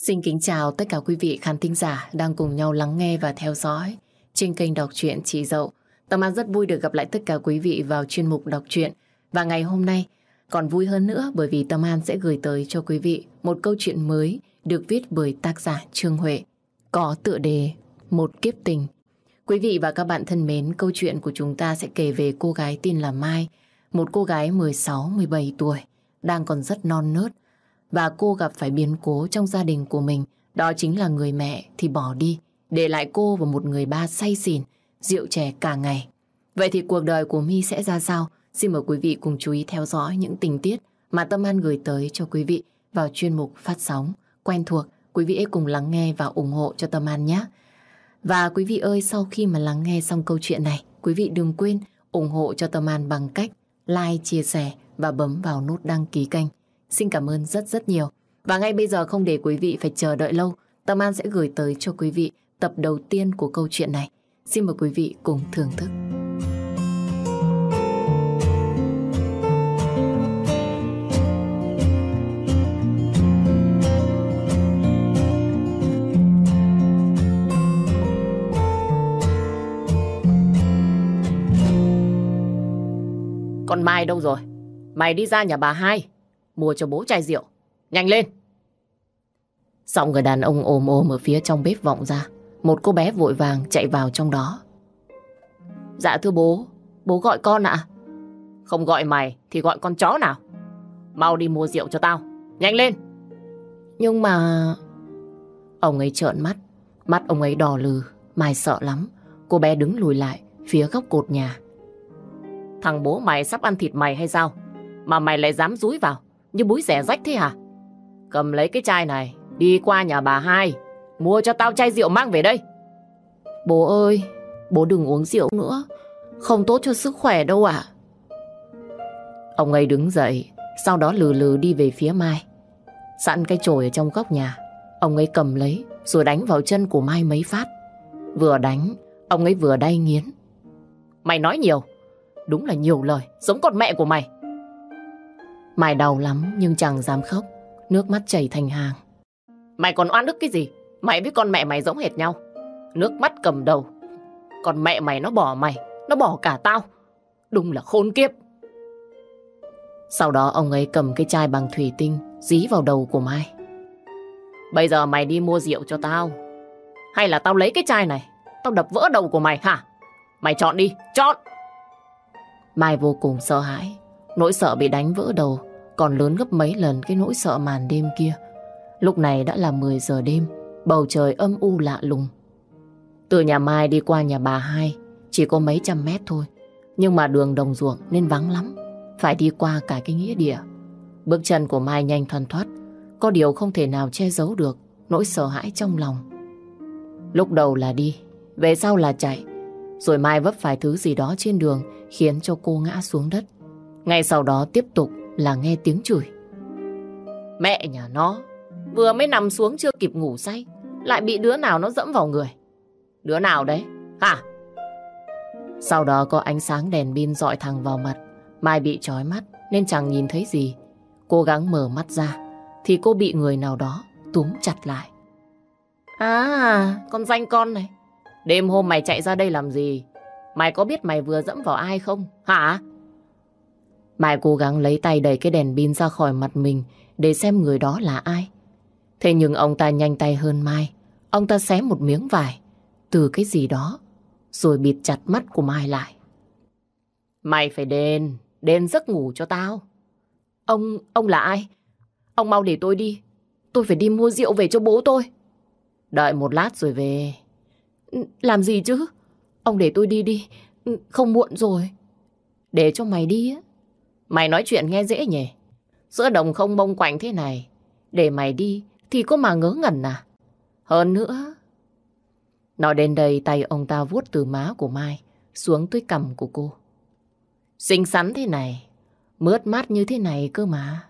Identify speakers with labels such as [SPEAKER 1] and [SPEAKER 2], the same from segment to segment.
[SPEAKER 1] Xin kính chào tất cả quý vị khán thính giả đang cùng nhau lắng nghe và theo dõi trên kênh đọc truyện Chị Dậu. Tâm An rất vui được gặp lại tất cả quý vị vào chuyên mục đọc truyện. Và ngày hôm nay còn vui hơn nữa bởi vì Tâm An sẽ gửi tới cho quý vị một câu chuyện mới được viết bởi tác giả Trương Huệ, có tựa đề Một Kiếp Tình. Quý vị và các bạn thân mến, câu chuyện của chúng ta sẽ kể về cô gái tên là Mai, một cô gái 16-17 tuổi, đang còn rất non nớt. Và cô gặp phải biến cố trong gia đình của mình, đó chính là người mẹ thì bỏ đi, để lại cô và một người ba say xỉn, rượu chè cả ngày. Vậy thì cuộc đời của My sẽ ra sao? Xin mời quý vị cùng chú ý theo dõi những tình tiết mà Tâm An gửi tới cho quý vị vào chuyên mục phát sóng quen thuộc. Quý vị hãy cùng lắng nghe và ủng hộ cho Tâm An nhé. Và quý vị ơi, sau khi mà lắng nghe xong câu chuyện này, quý vị đừng quên ủng hộ cho Tâm An bằng cách like, chia sẻ và bấm vào nút đăng ký kênh. Xin cảm ơn rất rất nhiều. Và ngay bây giờ không để quý vị phải chờ đợi lâu, Tâm An sẽ gửi tới cho quý vị tập đầu tiên của câu chuyện này. Xin mời quý vị cùng thưởng thức. Con Mai đâu rồi? Mày đi ra nhà bà Hai mua cho bố chai rượu. Nhanh lên! Giọng người đàn ông ồm ồm ở phía trong bếp vọng ra. Một cô bé vội vàng chạy vào trong đó. Dạ thưa bố, bố gọi con ạ. Không gọi mày thì gọi con chó nào. Mau đi mua rượu cho tao. Nhanh lên! Nhưng mà... Ông ấy trợn mắt. Mắt ông ấy đỏ lừ. Mai sợ lắm. Cô bé đứng lùi lại phía góc cột nhà. Thằng bố mày sắp ăn thịt mày hay sao? Mà mày lại dám dúi vào như búi rẻ rách thế hả? Cầm lấy cái chai này, đi qua nhà bà Hai, mua cho tao chai rượu mang về đây. Bố ơi, bố đừng uống rượu nữa, không tốt cho sức khỏe đâu ạ. Ông ấy đứng dậy, sau đó lừ lừ đi về phía Mai. Sẵn cái chổi ở trong góc nhà, ông ấy cầm lấy rồi đánh vào chân của Mai mấy phát. Vừa đánh, ông ấy vừa đay nghiến. Mày nói nhiều, đúng là nhiều lời, giống con mẹ của mày. Mai đau lắm nhưng chẳng dám khóc, nước mắt chảy thành hàng. Mày còn oan ức cái gì? Mày với con mẹ mày giống hệt nhau. Nước mắt cầm đầu. Còn mẹ mày nó bỏ mày, nó bỏ cả tao. Đúng là khốn kiếp. Sau đó ông ấy cầm cái chai bằng thủy tinh dí vào đầu của Mai. Bây giờ mày đi mua rượu cho tao, hay là tao lấy cái chai này tao đập vỡ đầu của mày hả? Mày chọn đi, chọn! Mai vô cùng sợ hãi. Nỗi sợ bị đánh vỡ đầu còn lớn gấp mấy lần cái nỗi sợ màn đêm kia. Lúc này đã là 10 giờ đêm, bầu trời âm u lạ lùng. Từ nhà Mai đi qua nhà bà Hai chỉ có mấy trăm mét thôi, nhưng mà đường đồng ruộng nên vắng lắm, phải đi qua cả cái nghĩa địa. Bước chân của Mai nhanh thoăn thoắt, có điều không thể nào che giấu được nỗi sợ hãi trong lòng. Lúc đầu là đi, về sau là chạy, rồi Mai vấp phải thứ gì đó trên đường khiến cho cô ngã xuống đất. Ngay sau đó tiếp tục là nghe tiếng chửi. Mẹ nhà nó, vừa mới nằm xuống chưa kịp ngủ say, lại bị đứa nào nó dẫm vào người. Đứa nào đấy, hả? Sau đó có ánh sáng đèn pin rọi thẳng vào mặt. Mai bị chói mắt nên chẳng nhìn thấy gì. Cố gắng mở mắt ra thì cô bị người nào đó túm chặt lại. À, con danh con này, đêm hôm mày chạy ra đây làm gì? Mày có biết mày vừa dẫm vào ai không, hả? Mai cố gắng lấy tay đẩy cái đèn pin ra khỏi mặt mình để xem người đó là ai. Thế nhưng ông ta nhanh tay hơn Mai. Ông ta xé một miếng vải từ cái gì đó rồi bịt chặt mắt của Mai lại. Mày phải đền giấc ngủ cho tao. Ông là ai? Ông mau để tôi đi. Tôi phải đi mua rượu về cho bố tôi. Đợi một lát rồi về. Làm gì chứ? Ông để tôi đi đi. Không muộn rồi. Để cho mày đi á. Mày nói chuyện nghe dễ nhỉ? Giữa đồng không bông quạnh thế này, để mày đi thì có mà ngớ ngẩn à? Hơn nữa... Nói đến đây tay ông ta vuốt từ má của Mai xuống tới cằm của cô. Xinh xắn thế này, mướt mát như thế này cơ mà.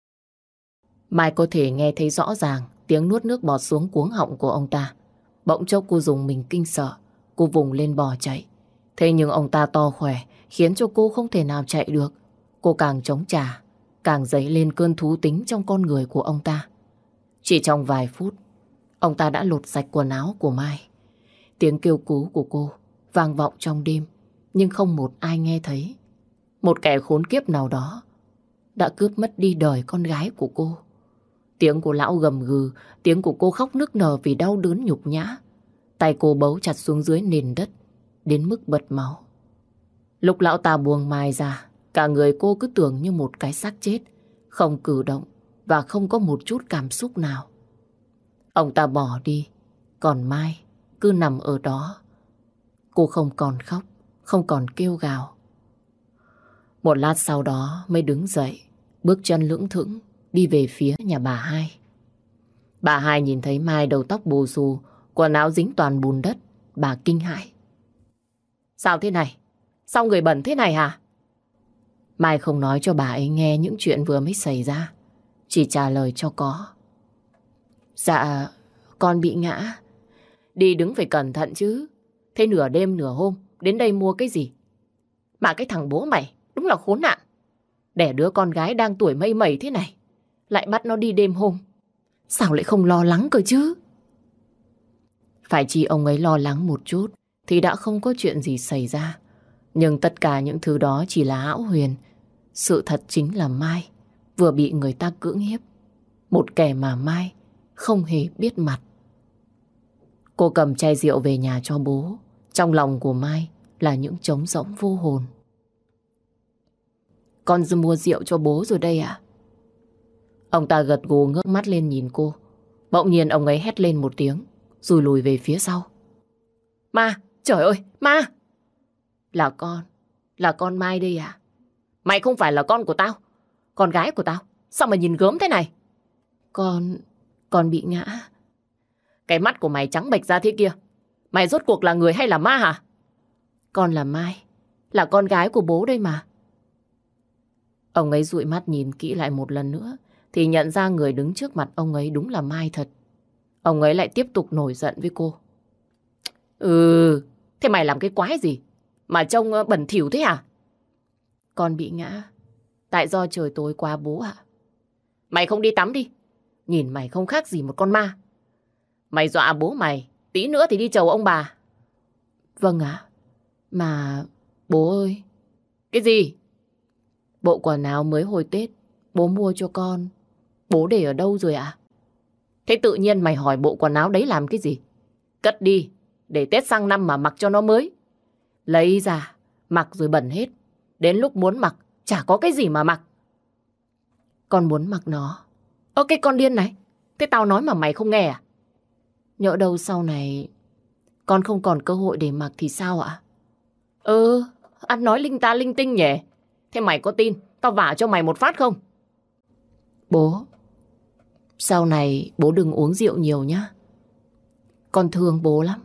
[SPEAKER 1] Mai có thể nghe thấy rõ ràng tiếng nuốt nước bọt xuống cuống họng của ông ta. Bỗng chốc cô dùng mình kinh sợ, cô vùng lên bò chạy. Thế nhưng ông ta to khỏe khiến cho cô không thể nào chạy được. Cô càng chống trả, càng dấy lên cơn thú tính trong con người của ông ta. Chỉ trong vài phút, ông ta đã lột sạch quần áo của Mai. Tiếng kêu cứu của cô vang vọng trong đêm, nhưng không một ai nghe thấy. Một kẻ khốn kiếp nào đó đã cướp mất đi đời con gái của cô. Tiếng của lão gầm gừ, tiếng của cô khóc nức nở vì đau đớn nhục nhã. Tay cô bấu chặt xuống dưới nền đất, đến mức bật máu. Lúc lão ta buông Mai ra, cả người cô cứ tưởng như một cái xác chết, không cử động và không có một chút cảm xúc nào. Ông ta bỏ đi, còn Mai cứ nằm ở đó. Cô không còn khóc, không còn kêu gào. Một lát sau đó mới đứng dậy, bước chân lững thững đi về phía nhà bà Hai. Bà Hai nhìn thấy Mai đầu tóc bù xù, quần áo dính toàn bùn đất, bà kinh hãi. Sao thế này? Sao người bẩn thế này hả? Mai không nói cho bà ấy nghe những chuyện vừa mới xảy ra, chỉ trả lời cho có. Dạ, con bị ngã. Đi đứng phải cẩn thận chứ. Thế nửa đêm nửa hôm đến đây mua cái gì? Mà cái thằng bố mày đúng là khốn nạn. Đẻ đứa con gái đang tuổi mây mẩy thế này, lại bắt nó đi đêm hôm. Sao lại không lo lắng cơ chứ? Phải chi ông ấy lo lắng một chút thì đã không có chuyện gì xảy ra. Nhưng tất cả những thứ đó chỉ là hão huyền. Sự thật chính là Mai vừa bị người ta cưỡng hiếp. Một kẻ mà Mai không hề biết mặt. Cô cầm chai rượu về nhà cho bố. Trong lòng của Mai là những trống rỗng vô hồn. Con mua rượu cho bố rồi đây à? Ông ta gật gù ngước mắt lên nhìn cô. Bỗng nhiên ông ấy hét lên một tiếng, rồi lùi về phía sau. Ma! Trời ơi! Ma! Là con Mai đây à? Mày không phải là con của tao, con gái của tao. Sao mà nhìn gớm thế này? Con bị ngã. Cái mắt của mày trắng bệch ra thế kia. Mày rốt cuộc là người hay là ma hả? Con là Mai, là con gái của bố đây mà. Ông ấy dụi mắt nhìn kỹ lại một lần nữa thì nhận ra người đứng trước mặt ông ấy đúng là Mai thật. Ông ấy lại tiếp tục nổi giận với cô. Thế mày làm cái quái gì mà trông bẩn thỉu thế hả? Con bị ngã tại do trời tối quá bố ạ. Mày không đi tắm đi. Nhìn mày không khác gì một con ma. Mày dọa bố mày, tí nữa thì đi chầu ông bà. Vâng ạ. Mà bố ơi. Cái gì? Bộ quần áo mới hồi Tết bố mua cho con, bố để ở đâu rồi ạ? Thế tự nhiên mày hỏi bộ quần áo đấy làm cái gì? Cất đi, để Tết sang năm mà mặc cho nó mới. Lấy ra, mặc rồi bẩn hết. Đến lúc muốn mặc, chả có cái gì mà mặc. Con muốn mặc nó. Cái con điên này. Thế tao nói mà mày không nghe à? Nhỡ đâu sau này con không còn cơ hội để mặc thì sao ạ? Ăn nói linh ta linh tinh nhỉ. Thế mày có tin tao vả cho mày một phát không? Bố, sau này bố đừng uống rượu nhiều nhá. Con thương bố lắm.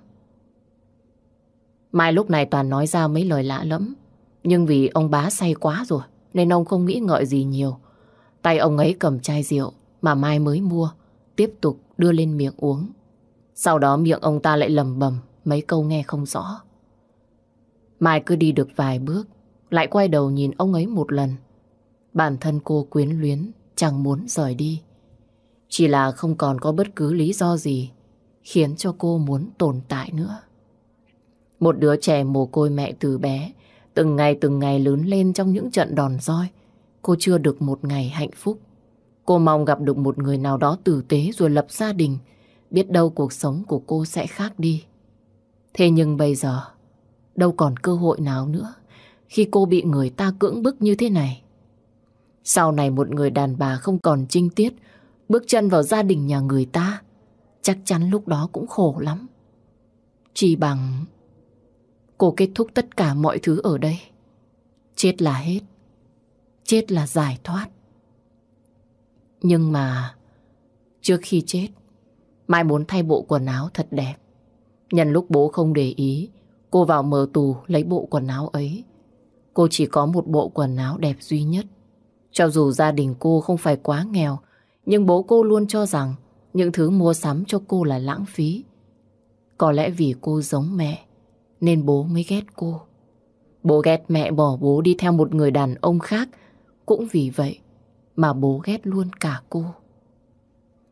[SPEAKER 1] Mai lúc này toàn nói ra mấy lời lạ lẫm. Nhưng vì ông bá say quá rồi nên ông không nghĩ ngợi gì nhiều. Tay ông ấy cầm chai rượu mà Mai mới mua, tiếp tục đưa lên miệng uống. Sau đó miệng ông ta lại lẩm bẩm mấy câu nghe không rõ. Mai cứ đi được vài bước lại quay đầu nhìn ông ấy một lần. Bản thân cô quyến luyến, chẳng muốn rời đi. Chỉ là không còn có bất cứ lý do gì khiến cho cô muốn tồn tại nữa. Một đứa trẻ mồ côi mẹ từ bé, từng ngày lớn lên trong những trận đòn roi. Cô chưa được một ngày hạnh phúc. Cô mong gặp được một người nào đó tử tế rồi lập gia đình. Biết đâu cuộc sống của cô sẽ khác đi. Thế nhưng bây giờ đâu còn cơ hội nào nữa khi cô bị người ta cưỡng bức như thế này. Sau này một người đàn bà không còn trinh tiết bước chân vào gia đình nhà người ta, chắc chắn lúc đó cũng khổ lắm. Chỉ bằng cô kết thúc tất cả mọi thứ ở đây. Chết là hết. Chết là giải thoát. Nhưng mà trước khi chết, Mai muốn thay bộ quần áo thật đẹp. Nhân lúc bố không để ý, cô vào mở tù lấy bộ quần áo ấy. Cô chỉ có một bộ quần áo đẹp duy nhất. Cho dù gia đình cô không phải quá nghèo, nhưng bố cô luôn cho rằng những thứ mua sắm cho cô là lãng phí. Có lẽ vì cô giống mẹ nên bố mới ghét cô. Bố ghét mẹ bỏ bố đi theo một người đàn ông khác. Cũng vì vậy mà bố ghét luôn cả cô.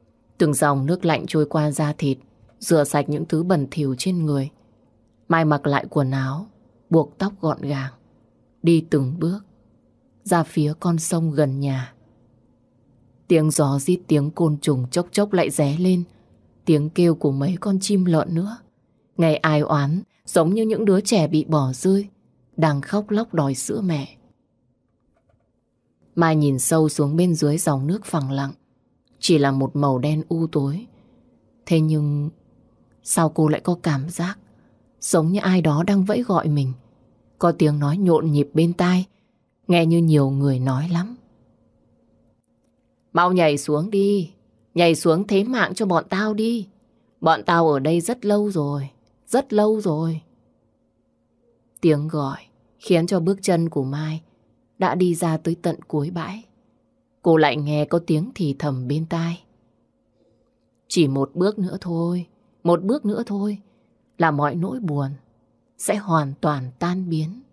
[SPEAKER 1] Từng dòng nước lạnh trôi qua da thịt, rửa sạch những thứ bẩn thỉu trên người. Mai mặc lại quần áo, buộc tóc gọn gàng, đi từng bước ra phía con sông gần nhà. Tiếng gió rít, tiếng côn trùng chốc chốc lại ré lên, tiếng kêu của mấy con chim lợn nữa. Nghe ai oán, giống như những đứa trẻ bị bỏ rơi, đang khóc lóc đòi sữa mẹ. Mai nhìn sâu xuống bên dưới dòng nước phẳng lặng, chỉ là một màu đen u tối. Thế nhưng sao cô lại có cảm giác giống như ai đó đang vẫy gọi mình? Có tiếng nói nhộn nhịp bên tai, nghe như nhiều người nói lắm. Mau nhảy xuống đi, nhảy xuống thế mạng cho bọn tao đi. Bọn tao ở đây rất lâu rồi, rất lâu rồi. Tiếng gọi khiến cho bước chân của Mai đã đi ra tới tận cuối bãi. Cô lại nghe có tiếng thì thầm bên tai. Chỉ một bước nữa thôi, một bước nữa thôi là mọi nỗi buồn sẽ hoàn toàn tan biến.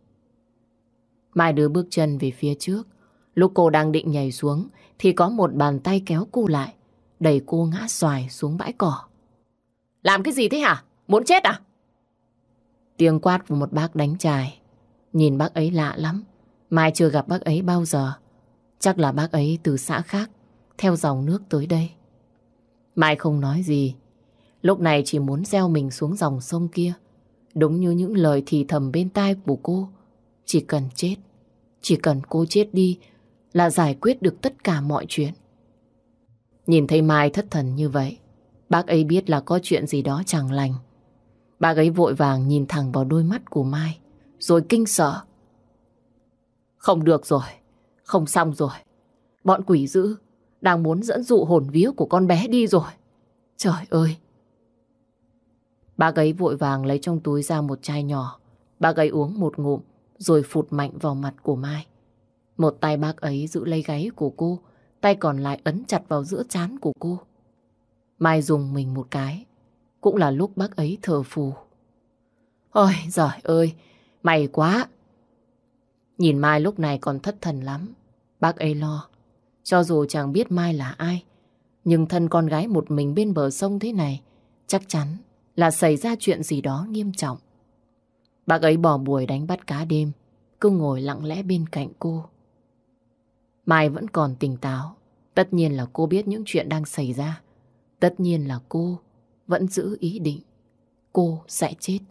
[SPEAKER 1] Mai đưa bước chân về phía trước. Lúc cô đang định nhảy xuống thì có một bàn tay kéo cô lại, đẩy cô ngã xoài xuống bãi cỏ. Làm cái gì thế hả? Muốn chết à? Tiếng quát của một bác đánh chài. Nhìn bác ấy lạ lắm. Mai chưa gặp bác ấy bao giờ. Chắc là bác ấy từ xã khác, theo dòng nước tới đây. Mai không nói gì. Lúc này chỉ muốn gieo mình xuống dòng sông kia. Đúng như những lời thì thầm bên tai của cô. Chỉ cần chết, chỉ cần cô chết đi là giải quyết được tất cả mọi chuyện. Nhìn thấy Mai thất thần như vậy, bác ấy biết là có chuyện gì đó chẳng lành. Bác ấy vội vàng nhìn thẳng vào đôi mắt của Mai, rồi kinh sợ. Không được rồi, không xong rồi. Bọn quỷ dữ đang muốn dẫn dụ hồn vía của con bé đi rồi. Trời ơi! Bác ấy vội vàng lấy trong túi ra một chai nhỏ. Bác ấy uống một ngụm rồi phụt mạnh vào mặt của Mai. Một tay bác ấy giữ lấy gáy của cô, tay còn lại ấn chặt vào giữa trán của cô. Mai dùng mình một cái. Cũng là lúc bác ấy thở phù. Ôi giời ơi, may quá! Nhìn Mai lúc này còn thất thần lắm. Bác ấy lo. Cho dù chẳng biết Mai là ai, nhưng thân con gái một mình bên bờ sông thế này, chắc chắn là xảy ra chuyện gì đó nghiêm trọng. Bác ấy bỏ buổi đánh bắt cá đêm, cứ ngồi lặng lẽ bên cạnh cô. Mai vẫn còn tỉnh táo. Tất nhiên là cô biết những chuyện đang xảy ra. Tất nhiên là cô vẫn giữ ý định cô sẽ chết.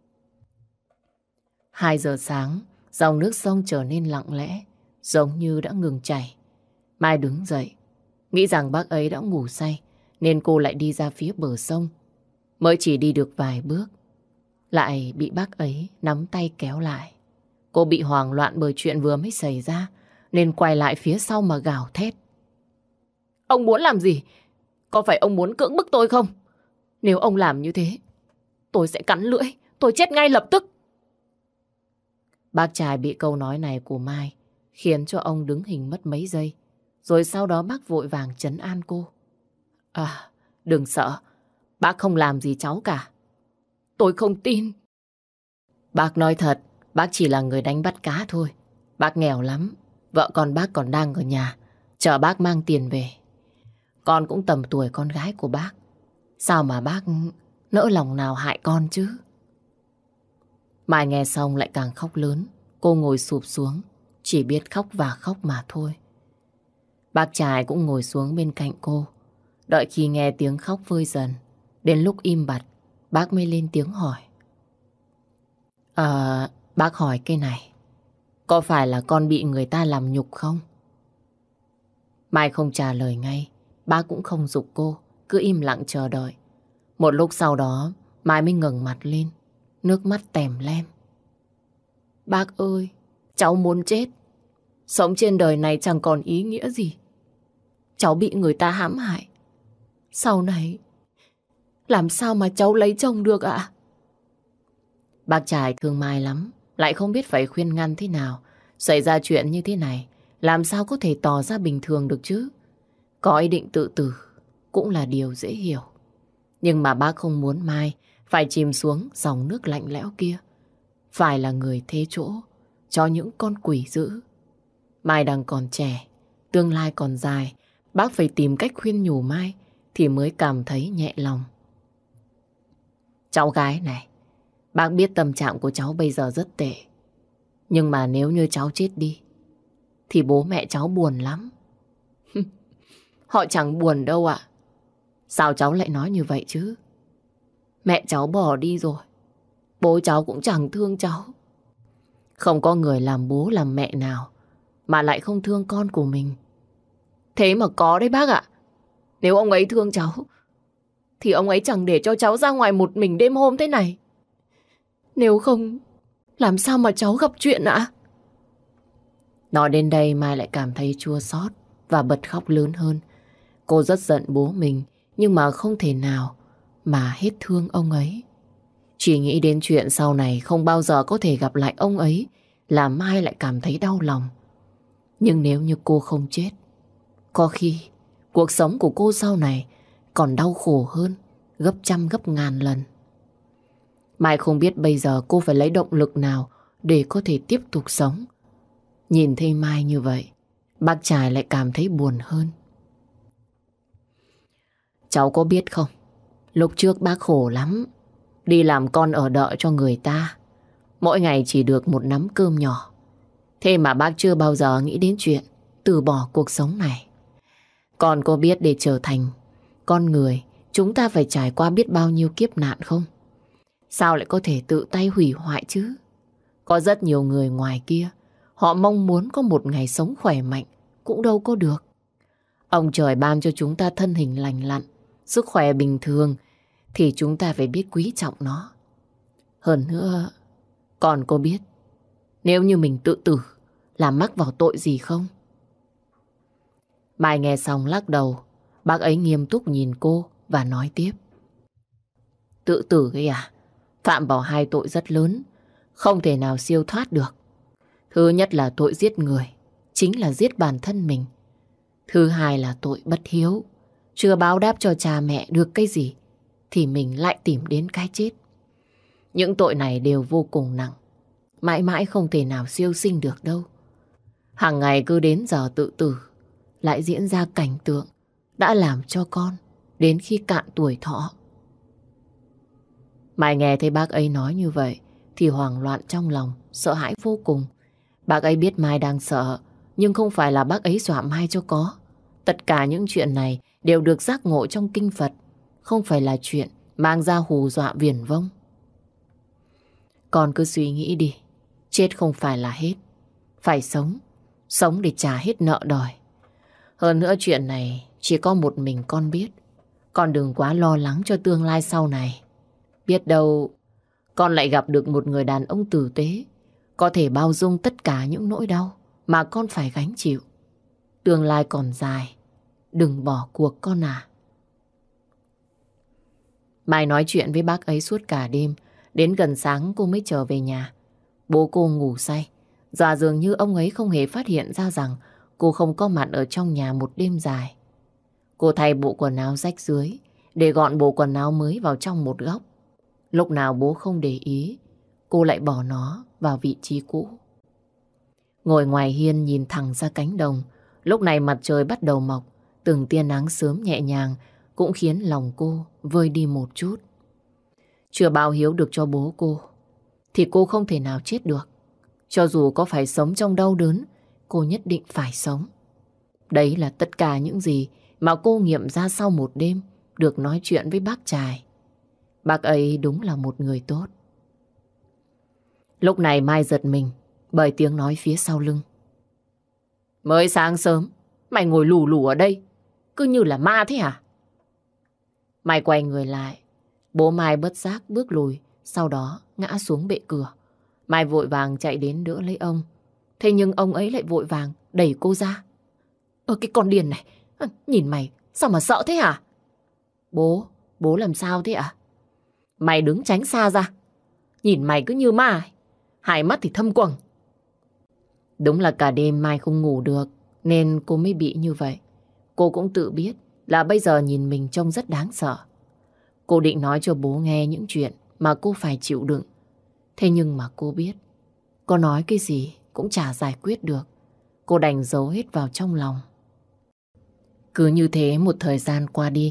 [SPEAKER 1] 2 giờ sáng, dòng nước sông trở nên lặng lẽ, giống như đã ngừng chảy. Mai đứng dậy, nghĩ rằng bác ấy đã ngủ say, nên cô lại đi ra phía bờ sông. Mới chỉ đi được vài bước, lại bị bác ấy nắm tay kéo lại. Cô bị hoảng loạn bởi chuyện vừa mới xảy ra, nên quay lại phía sau mà gào thét. Ông muốn làm gì? Có phải ông muốn cưỡng bức tôi không? Nếu ông làm như thế, tôi sẽ cắn lưỡi, tôi chết ngay lập tức. Bác trai bị câu nói này của Mai khiến cho ông đứng hình mất mấy giây. Rồi sau đó bác vội vàng trấn an cô. À, đừng sợ, bác không làm gì cháu cả. Tôi không tin. Bác nói thật, bác chỉ là người đánh bắt cá thôi. Bác nghèo lắm, vợ con bác còn đang ở nhà, chờ bác mang tiền về. Con cũng tầm tuổi con gái của bác. Sao mà bác nỡ lòng nào hại con chứ? Mai nghe xong lại càng khóc lớn. Cô ngồi sụp xuống, chỉ biết khóc và khóc mà thôi. Bác trai cũng ngồi xuống bên cạnh cô. Đợi khi nghe tiếng khóc vơi dần, đến lúc im bặt, bác mới lên tiếng hỏi. Bác hỏi cái này, có phải là con bị người ta làm nhục không? Mai không trả lời ngay, bác cũng không giục cô, cứ im lặng chờ đợi. Một lúc sau đó, Mai mới ngẩng mặt lên, nước mắt tèm lem. Bác ơi, cháu muốn chết. Sống trên đời này chẳng còn ý nghĩa gì. Cháu bị người ta hãm hại. Sau này, làm sao mà cháu lấy chồng được ạ? Bác trai thương Mai lắm, lại không biết phải khuyên ngăn thế nào. Xảy ra chuyện như thế này, làm sao có thể tỏ ra bình thường được chứ? Có ý định tự tử cũng là điều dễ hiểu. Nhưng mà bác không muốn Mai phải chìm xuống dòng nước lạnh lẽo kia, phải là người thế chỗ cho những con quỷ dữ. Mai đang còn trẻ, tương lai còn dài. Bác phải tìm cách khuyên nhủ Mai thì mới cảm thấy nhẹ lòng. Cháu gái này, bác biết tâm trạng của cháu bây giờ rất tệ. Nhưng mà nếu như cháu chết đi thì bố mẹ cháu buồn lắm. Họ chẳng buồn đâu ạ. Sao cháu lại nói như vậy chứ? Mẹ cháu bỏ đi rồi, bố cháu cũng chẳng thương cháu. Không có người làm bố làm mẹ nào mà lại không thương con của mình. Thế mà có đấy bác ạ. Nếu ông ấy thương cháu thì ông ấy chẳng để cho cháu ra ngoài một mình đêm hôm thế này. Nếu không, làm sao mà cháu gặp chuyện ạ? Nói đến đây Mai lại cảm thấy chua xót và bật khóc lớn hơn. Cô rất giận bố mình, nhưng mà không thể nào mà hết thương ông ấy. Chỉ nghĩ đến chuyện sau này không bao giờ có thể gặp lại ông ấy là Mai lại cảm thấy đau lòng. Nhưng nếu như cô không chết, có khi cuộc sống của cô sau này còn đau khổ hơn gấp trăm gấp ngàn lần. Mai không biết bây giờ cô phải lấy động lực nào để có thể tiếp tục sống. Nhìn thấy Mai như vậy, bác trai lại cảm thấy buồn hơn. Cháu có biết không, lúc trước bác khổ lắm, đi làm con ở đợ cho người ta, mỗi ngày chỉ được một nắm cơm nhỏ. Thế mà bác chưa bao giờ nghĩ đến chuyện từ bỏ cuộc sống này. Con có biết để trở thành con người, chúng ta phải trải qua biết bao nhiêu kiếp nạn không? Sao lại có thể tự tay hủy hoại chứ? Có rất nhiều người ngoài kia, họ mong muốn có một ngày sống khỏe mạnh, cũng đâu có được. Ông trời ban cho chúng ta thân hình lành lặn, sức khỏe bình thường, thì chúng ta phải biết quý trọng nó. Hơn nữa, con có biết, nếu như mình tự tử, là mắc vào tội gì không? Mai nghe xong lắc đầu, bác ấy nghiêm túc nhìn cô và nói tiếp. Tự tử ấy à? Phạm vào hai tội rất lớn, không thể nào siêu thoát được. Thứ nhất là tội giết người, chính là giết bản thân mình. Thứ hai là tội bất hiếu, chưa báo đáp cho cha mẹ được cái gì thì mình lại tìm đến cái chết. Những tội này đều vô cùng nặng, mãi mãi không thể nào siêu sinh được đâu. Hàng ngày cứ đến giờ tự tử, lại diễn ra cảnh tượng đã làm cho con đến khi cạn tuổi thọ. Mai nghe thấy bác ấy nói như vậy thì hoảng loạn trong lòng, sợ hãi vô cùng. Bác ấy biết Mai đang sợ, nhưng không phải là bác ấy dọa Mai cho có. Tất cả những chuyện này đều được giác ngộ trong kinh Phật, không phải là chuyện mang ra hù dọa viển vông. Con cứ suy nghĩ đi, chết không phải là hết, phải sống, sống để trả hết nợ đời. Hơn nữa chuyện này chỉ có một mình con biết. Con đừng quá lo lắng cho tương lai sau này. Biết đâu con lại gặp được một người đàn ông tử tế, có thể bao dung tất cả những nỗi đau mà con phải gánh chịu. Tương lai còn dài, đừng bỏ cuộc con à. Mai nói chuyện với bác ấy suốt cả đêm, đến gần sáng cô mới trở về nhà. Bố cô ngủ say, và dường như ông ấy không hề phát hiện ra rằng cô không có mặt ở trong nhà một đêm dài. Cô thay bộ quần áo rách rưới, để gọn bộ quần áo mới vào trong một góc. Lúc nào bố không để ý, cô lại bỏ nó vào vị trí cũ. Ngồi ngoài hiên nhìn thẳng ra cánh đồng, lúc này mặt trời bắt đầu mọc, từng tia nắng sớm nhẹ nhàng cũng khiến lòng cô vơi đi một chút. Chưa báo hiếu được cho bố cô, thì cô không thể nào chết được. Cho dù có phải sống trong đau đớn, cô nhất định phải sống. Đấy là tất cả những gì mà cô nghiệm ra sau một đêm được nói chuyện với bác Trài. Bác ấy đúng là một người tốt. Lúc này Mai giật mình bởi tiếng nói phía sau lưng. Mới sáng sớm, mày ngồi lù lù ở đây, cứ như là ma thế hả? Mai quay người lại, bố Mai bất giác bước lùi, sau đó ngã xuống bệ cửa. Mai vội vàng chạy đến đỡ lấy ông. Thế nhưng ông ấy lại vội vàng đẩy cô ra. Cái con điên này, nhìn mày sao mà sợ thế hả? Bố làm sao thế ạ? Mày đứng tránh xa ra, nhìn mày cứ như ma, hai mắt thì thâm quầng. Đúng là cả đêm Mai không ngủ được, nên cô mới bị như vậy. Cô cũng tự biết là bây giờ nhìn mình trông rất đáng sợ. Cô định nói cho bố nghe những chuyện mà cô phải chịu đựng. Thế nhưng mà cô biết, có nói cái gì cũng chả giải quyết được. Cô đành giấu hết vào trong lòng. Cứ như thế một thời gian qua đi,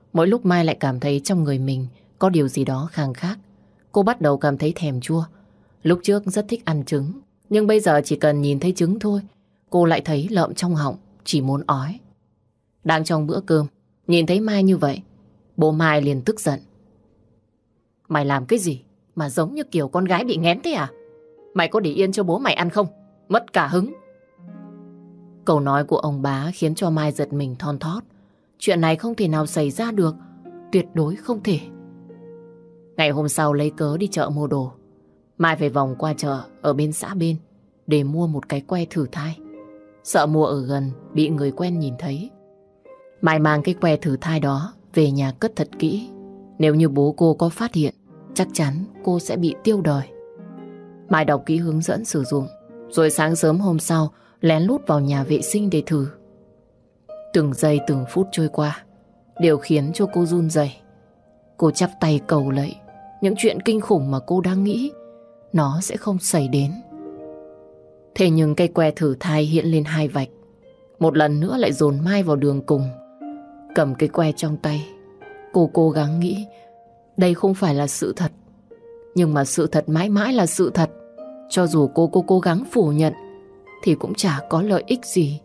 [SPEAKER 1] Mỗi lúc Mai lại cảm thấy trong người mình có điều gì đó khang khác. Cô bắt đầu cảm thấy thèm chua. Lúc trước rất thích ăn trứng, nhưng bây giờ chỉ cần nhìn thấy trứng thôi, cô lại thấy lợm trong họng, chỉ muốn ói. Đang trong bữa cơm, nhìn thấy Mai như vậy, bố Mai liền tức giận. Mày làm cái gì mà giống như kiểu con gái bị nghén thế à? Mày có để yên cho bố mày ăn không? Mất cả hứng. Câu nói của ông bá khiến cho Mai giật mình thon thót. Chuyện này không thể nào xảy ra được, tuyệt đối không thể. Ngày hôm sau lấy cớ đi chợ mua đồ, Mai phải vòng qua chợ ở bên xã bên để mua một cái que thử thai. Sợ mua ở gần bị người quen nhìn thấy, Mai mang cái que thử thai đó về nhà cất thật kỹ. Nếu như bố cô có phát hiện, chắc chắn cô sẽ bị tiêu đời. Mai đọc kỹ hướng dẫn sử dụng, rồi sáng sớm hôm sau lén lút vào nhà vệ sinh để thử. Từng giây từng phút trôi qua đều khiến cho cô run rẩy. Cô chắp tay cầu lạy những chuyện kinh khủng mà cô đang nghĩ nó sẽ không xảy đến. Thế nhưng cây que thử thai hiện lên hai vạch. Một lần nữa lại dồn Mai vào đường cùng. Cầm cái que trong tay, cô cố gắng nghĩ đây không phải là sự thật. Nhưng mà sự thật mãi mãi là sự thật. Cho dù cô cố gắng phủ nhận thì cũng chả có lợi ích gì.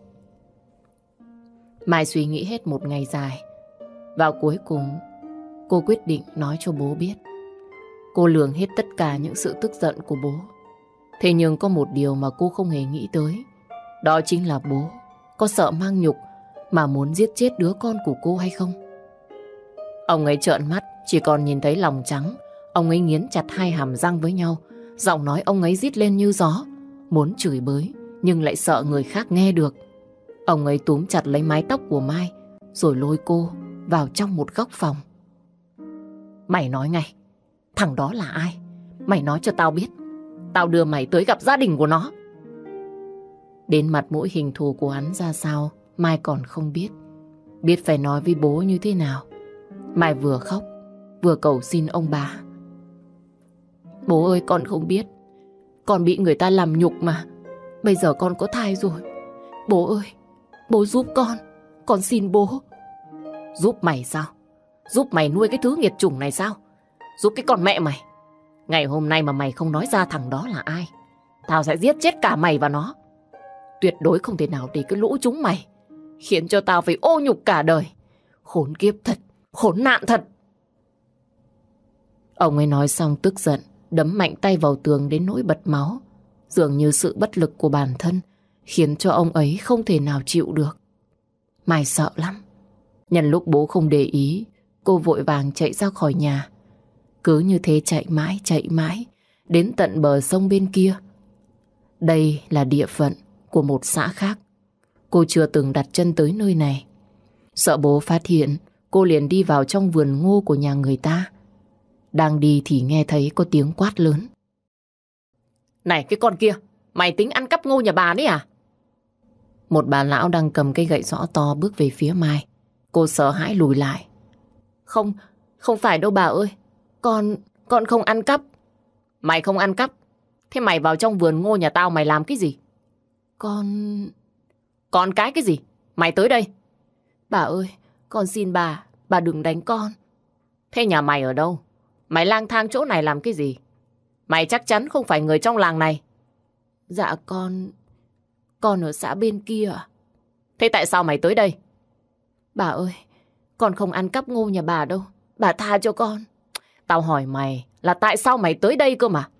[SPEAKER 1] Mai suy nghĩ hết một ngày dài. Vào cuối cùng, cô quyết định nói cho bố biết. Cô lường hết tất cả những sự tức giận của bố. Thế nhưng có một điều mà cô không hề nghĩ tới. Đó chính là bố có sợ mang nhục mà muốn giết chết đứa con của cô hay không. Ông ấy trợn mắt, chỉ còn nhìn thấy lòng trắng. Ông ấy nghiến chặt hai hàm răng với nhau. Giọng nói ông ấy rít lên như gió, muốn chửi bới nhưng lại sợ người khác nghe được. Ông ấy túm chặt lấy mái tóc của Mai, rồi lôi cô vào trong một góc phòng. Mày nói ngay, thằng đó là ai? Mày nói cho tao biết, tao đưa mày tới gặp gia đình của nó. Đến mặt mũi hình thù của hắn ra sao, Mai còn không biết. Biết phải nói với bố như thế nào. Mai vừa khóc, vừa cầu xin ông bà. Bố ơi, con không biết. Con bị người ta làm nhục mà. Bây giờ con có thai rồi. Bố ơi, bố giúp con xin bố. Giúp mày sao? Giúp mày nuôi cái thứ nghiệt chủng này sao? Giúp cái con mẹ mày. Ngày hôm nay mà mày không nói ra thằng đó là ai, tao sẽ giết chết cả mày và nó. Tuyệt đối không thể nào để cái lũ chúng mày khiến cho tao phải ô nhục cả đời. Khốn kiếp thật, khốn nạn thật. Ông ấy nói xong tức giận, đấm mạnh tay vào tường đến nỗi bật máu. Dường như sự bất lực của bản thân khiến cho ông ấy không thể nào chịu được. Mai sợ lắm. Nhân lúc bố không để ý, cô vội vàng chạy ra khỏi nhà. Cứ như thế chạy mãi, đến tận bờ sông bên kia. Đây là địa phận của một xã khác. Cô chưa từng đặt chân tới nơi này. Sợ bố phát hiện, cô liền đi vào trong vườn ngô của nhà người ta. Đang đi thì nghe thấy có tiếng quát lớn. Này cái con kia, mày tính ăn cắp ngô nhà bà đấy à? Một bà lão đang cầm cây gậy gõ to bước về phía Mai. Cô sợ hãi lùi lại. Không phải đâu bà ơi. Con không ăn cắp. Mày không ăn cắp? Thế mày vào trong vườn ngô nhà tao mày làm cái gì? Con cái gì? Mày tới đây. Bà ơi, con xin bà đừng đánh con. Thế nhà mày ở đâu? Mày lang thang chỗ này làm cái gì? Mày chắc chắn không phải người trong làng này. Dạ con ở xã bên kia ạ. Thế tại sao mày tới đây? Bà ơi, con không ăn cắp ngô nhà bà đâu. Bà tha cho con. Tao hỏi mày là tại sao mày tới đây cơ mà?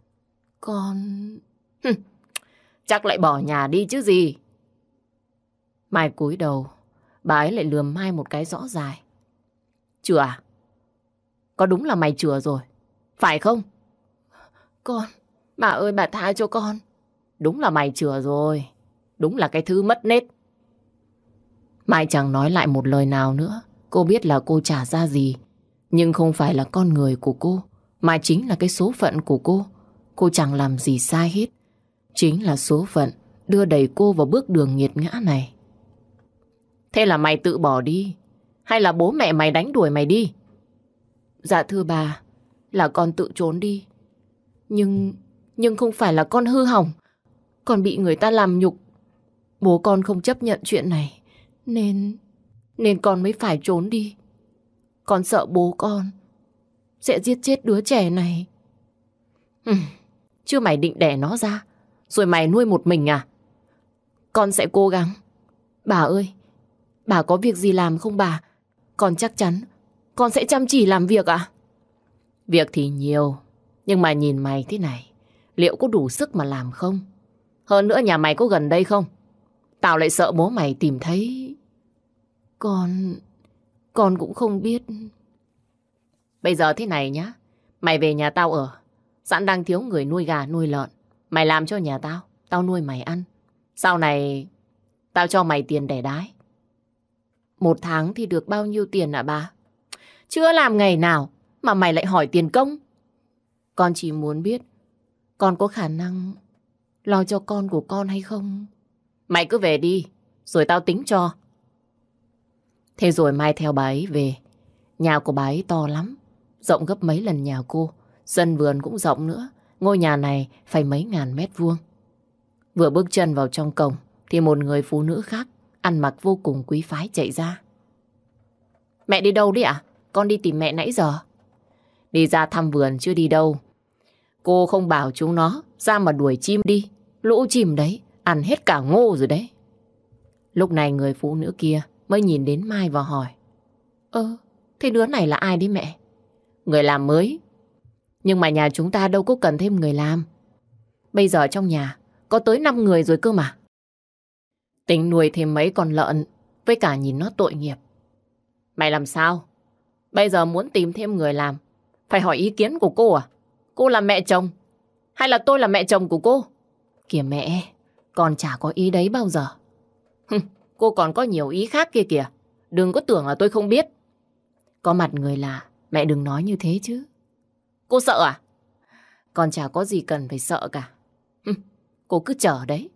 [SPEAKER 1] Chắc lại bỏ nhà đi chứ gì. Mai cúi đầu, bà ấy lại lườm Mai một cái rõ dài. Chừa à? Có đúng là mày chừa rồi, phải không? Bà ơi bà tha cho con. Đúng là mày chừa rồi. Đúng là cái thứ mất nết. Mai chẳng nói lại một lời nào nữa. Cô biết là cô chả ra gì. Nhưng không phải là con người của cô, mà chính là cái số phận của cô. Cô chẳng làm gì sai hết. Chính là số phận đưa đẩy cô vào bước đường nghiệt ngã này. Thế là mày tự bỏ đi, hay là bố mẹ mày đánh đuổi mày đi? Dạ thưa bà, là con tự trốn đi. Nhưng không phải là con hư hỏng. Con bị người ta làm nhục. Bố con không chấp nhận chuyện này, Nên con mới phải trốn đi. Con sợ bố con sẽ giết chết đứa trẻ này. Chứ mày định đẻ nó ra rồi mày nuôi một mình à? Con sẽ cố gắng. Bà ơi, bà có việc gì làm không bà? Con chắc chắn con sẽ chăm chỉ làm việc ạ. Việc thì nhiều, nhưng mà nhìn mày thế này, liệu có đủ sức mà làm không? Hơn nữa nhà mày có gần đây không? Tao lại sợ bố mày tìm thấy. Con cũng không biết. Bây giờ thế này nhá, mày về nhà tao ở. Sẵn đang thiếu người nuôi gà nuôi lợn. Mày làm cho nhà tao, tao nuôi mày ăn. Sau này tao cho mày tiền đẻ đái. 1 tháng thì được bao nhiêu tiền ạ bà? Chưa làm ngày nào mà mày lại hỏi tiền công. Con chỉ muốn biết con có khả năng lo cho con của con hay không. Mày cứ về đi, rồi tao tính cho. Thế rồi mai theo bà ấy về. Nhà của bà ấy to lắm, rộng gấp mấy lần nhà cô. Sân vườn cũng rộng nữa. Ngôi nhà này phải mấy ngàn mét vuông. Vừa bước chân vào trong cổng thì một người phụ nữ khác ăn mặc vô cùng quý phái chạy ra. Mẹ đi đâu đấy ạ? Con đi tìm mẹ nãy giờ. Đi ra thăm vườn chứ đi đâu. Cô không bảo chúng nó ra mà đuổi chim đi. Lũ chim đấy ăn hết cả ngô rồi đấy. Lúc này người phụ nữ kia mới nhìn đến Mai và hỏi. Thế đứa này là ai đấy mẹ? Người làm mới. Nhưng mà nhà chúng ta đâu có cần thêm người làm. Bây giờ trong nhà có tới 5 người rồi cơ mà. Tính nuôi thêm mấy con lợn, với cả nhìn nó tội nghiệp. Mày làm sao? Bây giờ muốn tìm thêm người làm, phải hỏi ý kiến của cô à? Cô là mẹ chồng, hay là tôi là mẹ chồng của cô? Kìa mẹ, con chả có ý đấy bao giờ. Cô còn có nhiều ý khác kia kìa. Đừng có tưởng là tôi không biết. Có mặt người lạ, mẹ đừng nói như thế chứ. Cô sợ à? Con chả có gì cần phải sợ cả. Cô cứ chờ đấy.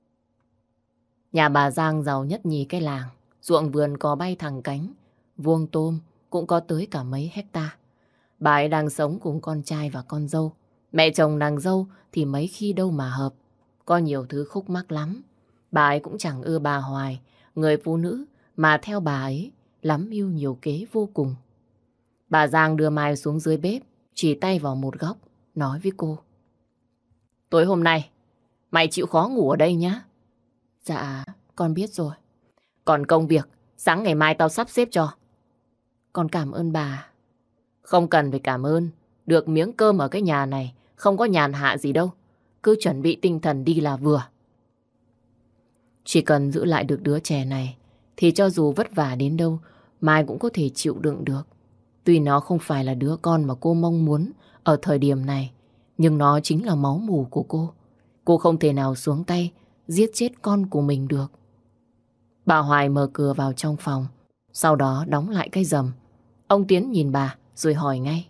[SPEAKER 1] Nhà bà Giang giàu nhất nhì cái làng. Ruộng vườn có bay thẳng cánh. Vuông tôm cũng có tới cả mấy hecta. Bà ấy đang sống cùng con trai và con dâu. Mẹ chồng nàng dâu thì mấy khi đâu mà hợp. Có nhiều thứ khúc mắc lắm. Bà ấy cũng chẳng ưa bà Hoài, người phụ nữ mà theo bà ấy lắm mưu nhiều kế vô cùng. Bà Giang đưa Mai xuống dưới bếp, chỉ tay vào một góc, nói với cô. Tối hôm nay, mày chịu khó ngủ ở đây nhá. Dạ, con biết rồi. Còn công việc, sáng ngày mai tao sắp xếp cho. Con cảm ơn bà. Không cần phải cảm ơn. Được miếng cơm ở cái nhà này, không có nhàn hạ gì đâu. Cứ chuẩn bị tinh thần đi là vừa. Chỉ cần giữ lại được đứa trẻ này, thì cho dù vất vả đến đâu, Mai cũng có thể chịu đựng được. Tuy nó không phải là đứa con mà cô mong muốn ở thời điểm này, nhưng nó chính là máu mủ của cô. Cô không thể nào xuống tay giết chết con của mình được. Bà Hoài mở cửa vào trong phòng, sau đó đóng lại cái rầm. Ông Tiến nhìn bà rồi hỏi ngay.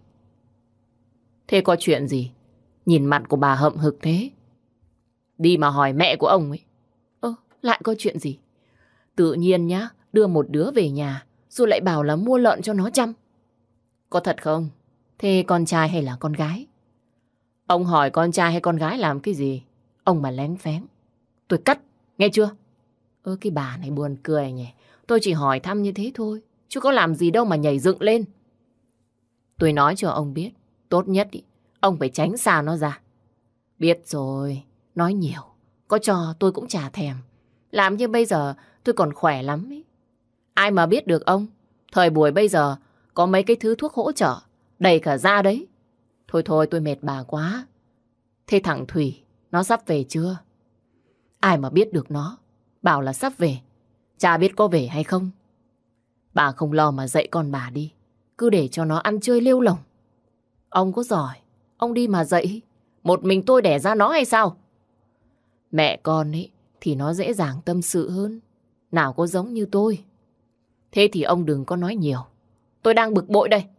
[SPEAKER 1] Thế có chuyện gì? Nhìn mặt của bà hậm hực thế. Đi mà hỏi mẹ của ông ấy. Lại có chuyện gì? Tự nhiên nhá, đưa một đứa về nhà rồi lại bảo là mua lợn cho nó chăm. Có thật không? Thế con trai hay là con gái? Ông hỏi con trai hay con gái làm cái gì? Ông mà lén phén tôi cắt, nghe chưa? Cái bà này buồn cười nhỉ. Tôi chỉ hỏi thăm như thế thôi, chứ có làm gì đâu mà nhảy dựng lên. Tôi nói cho ông biết, tốt nhất ý, ông phải tránh xa nó ra. Biết rồi, nói nhiều, có cho tôi cũng chả thèm. Làm như bây giờ tôi còn khỏe lắm ý. Ai mà biết được ông, thời buổi bây giờ có mấy cái thứ thuốc hỗ trợ đầy cả da đấy. Thôi thôi, tôi mệt bà quá. Thế thằng Thủy, nó sắp về chưa? Ai mà biết được nó bảo là sắp về, chả biết có về hay không. Bà không lo mà dạy con bà đi, cứ để cho nó ăn chơi lêu lổng. Ông có giỏi, ông đi mà dạy. Một mình tôi đẻ ra nó hay sao? Mẹ con ấy thì nó dễ dàng tâm sự hơn, nào có giống như tôi. Thế thì ông đừng có nói nhiều, tôi đang bực bội đây.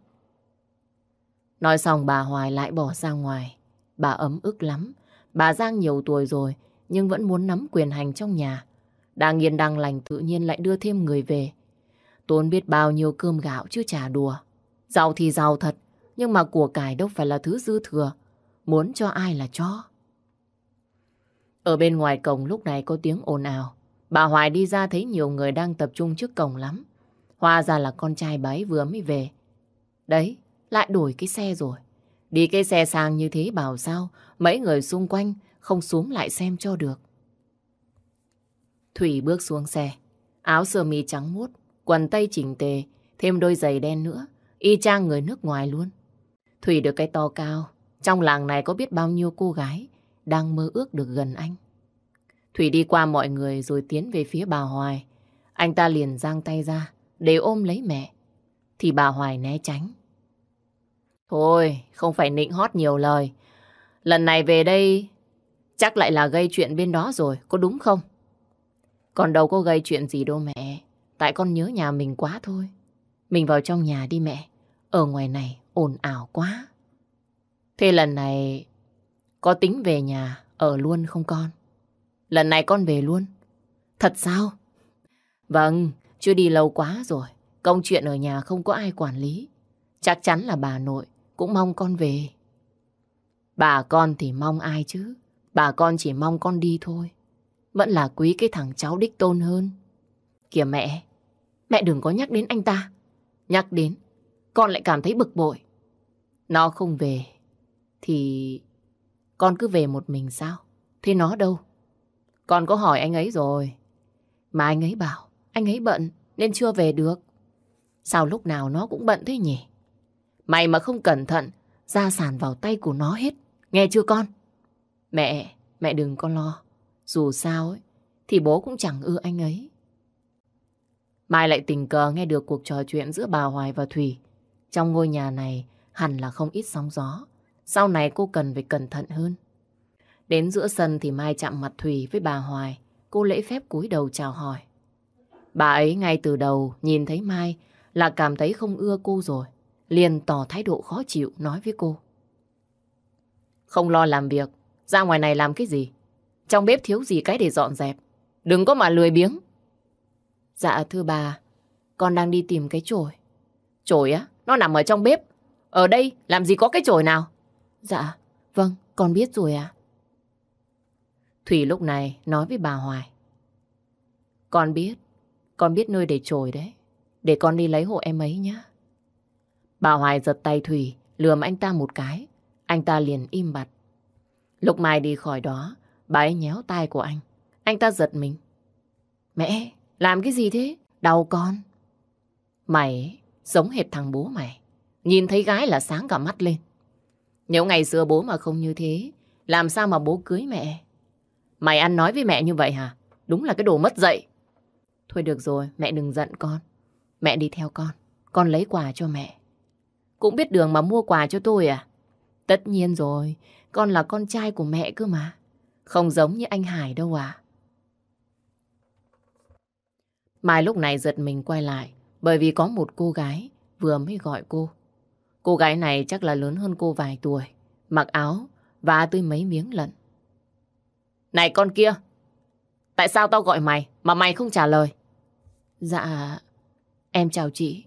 [SPEAKER 1] Nói xong bà Hoài lại bỏ ra ngoài. Bà ấm ức lắm. Bà Giang nhiều tuổi rồi nhưng vẫn muốn nắm quyền hành trong nhà. Đang yên đang lành tự nhiên lại đưa thêm người về. Tốn biết bao nhiêu cơm gạo chứ chả đùa. Giàu thì giàu thật, nhưng mà của cải đâu phải là thứ dư thừa. Muốn cho ai là cho. Ở bên ngoài cổng lúc này có tiếng ồn ào. Bà Hoài đi ra thấy nhiều người đang tập trung trước cổng lắm. Hóa ra là con trai bà ấy vừa mới về. Đấy, lại đổi cái xe rồi. Đi cái xe sang như thế bảo sao mấy người xung quanh không xúm lại xem cho được. Thủy bước xuống xe. Áo sơ mi trắng muốt, quần tây chỉnh tề, thêm đôi giày đen nữa. Y chang người nước ngoài luôn. Thủy được cái to cao. Trong làng này có biết bao nhiêu cô gái đang mơ ước được gần anh. Thủy đi qua mọi người rồi tiến về phía bà Hoài. Anh ta liền giang tay ra để ôm lấy mẹ. Thì bà Hoài né tránh. Thôi, không phải nịnh hót nhiều lời. Lần này về đây chắc lại là gây chuyện bên đó rồi, có đúng không? Còn đâu có gây chuyện gì đâu mẹ. Tại con nhớ nhà mình quá thôi. Mình vào trong nhà đi mẹ. Ở ngoài này ồn ào quá. Thế lần này có tính về nhà ở luôn không con? Lần này con về luôn. Thật sao? Vâng, chưa đi lâu quá rồi. Công chuyện ở nhà không có ai quản lý. Chắc chắn là bà nội cũng mong con về. Bà con thì mong ai chứ? Bà con chỉ mong con đi thôi. Vẫn là quý cái thằng cháu đích tôn hơn. Kìa mẹ, mẹ đừng có nhắc đến anh ta. Nhắc đến, con lại cảm thấy bực bội. Nó không về, thì con cứ về một mình sao? Thế nó đâu? Con có hỏi anh ấy rồi. Mà anh ấy bảo, anh ấy bận nên chưa về được. Sao lúc nào nó cũng bận thế nhỉ? Mày mà không cẩn thận, gia sản vào tay của nó hết. Nghe chưa con? Mẹ đừng có lo. Dù sao ấy, thì bố cũng chẳng ưa anh ấy. Mai lại tình cờ nghe được cuộc trò chuyện giữa bà Hoài và Thủy. Trong ngôi nhà này hẳn là không ít sóng gió. Sau này cô cần phải cẩn thận hơn. Đến giữa sân thì Mai chạm mặt Thủy với bà Hoài. Cô lễ phép cúi đầu chào hỏi. Bà ấy ngay từ đầu nhìn thấy Mai là cảm thấy không ưa cô rồi. Liền tỏ thái độ khó chịu nói với cô. Không lo làm việc, ra ngoài này làm cái gì? Trong bếp thiếu gì cái để dọn dẹp. Đừng có mà lười biếng. Dạ thưa bà, con đang đi tìm cái chổi. Chổi á? Nó nằm ở trong bếp. Ở đây làm gì có cái chổi nào? Dạ, vâng, con biết rồi ạ. Thủy lúc này nói với bà Hoài. Con biết nơi để chổi đấy. Để con đi lấy hộ em ấy nhé. Bà Hoài giật tay Thủy, lườm anh ta một cái. Anh ta liền im bặt. Lúc Mai đi khỏi đó, bà ấy nhéo tai của anh. Anh ta giật mình. Mẹ, làm cái gì thế? Đau con. Mày giống hệt thằng bố mày. Nhìn thấy gái là sáng cả mắt lên. Nếu ngày xưa bố mà không như thế, làm sao mà bố cưới mẹ? Mày ăn nói với mẹ như vậy hả? Đúng là cái đồ mất dạy. Thôi được rồi, mẹ đừng giận con. Mẹ đi theo con lấy quà cho mẹ. Cũng biết đường mà mua quà cho tôi à? Tất nhiên rồi, con là con trai của mẹ cơ mà. Không giống như anh Hải đâu à. Mai lúc này giật mình quay lại, bởi vì có một cô gái vừa mới gọi cô. Cô gái này chắc là lớn hơn cô vài tuổi, mặc áo và tới mấy miếng lận. Này con kia, tại sao tao gọi mày mà mày không trả lời? Dạ, em chào chị.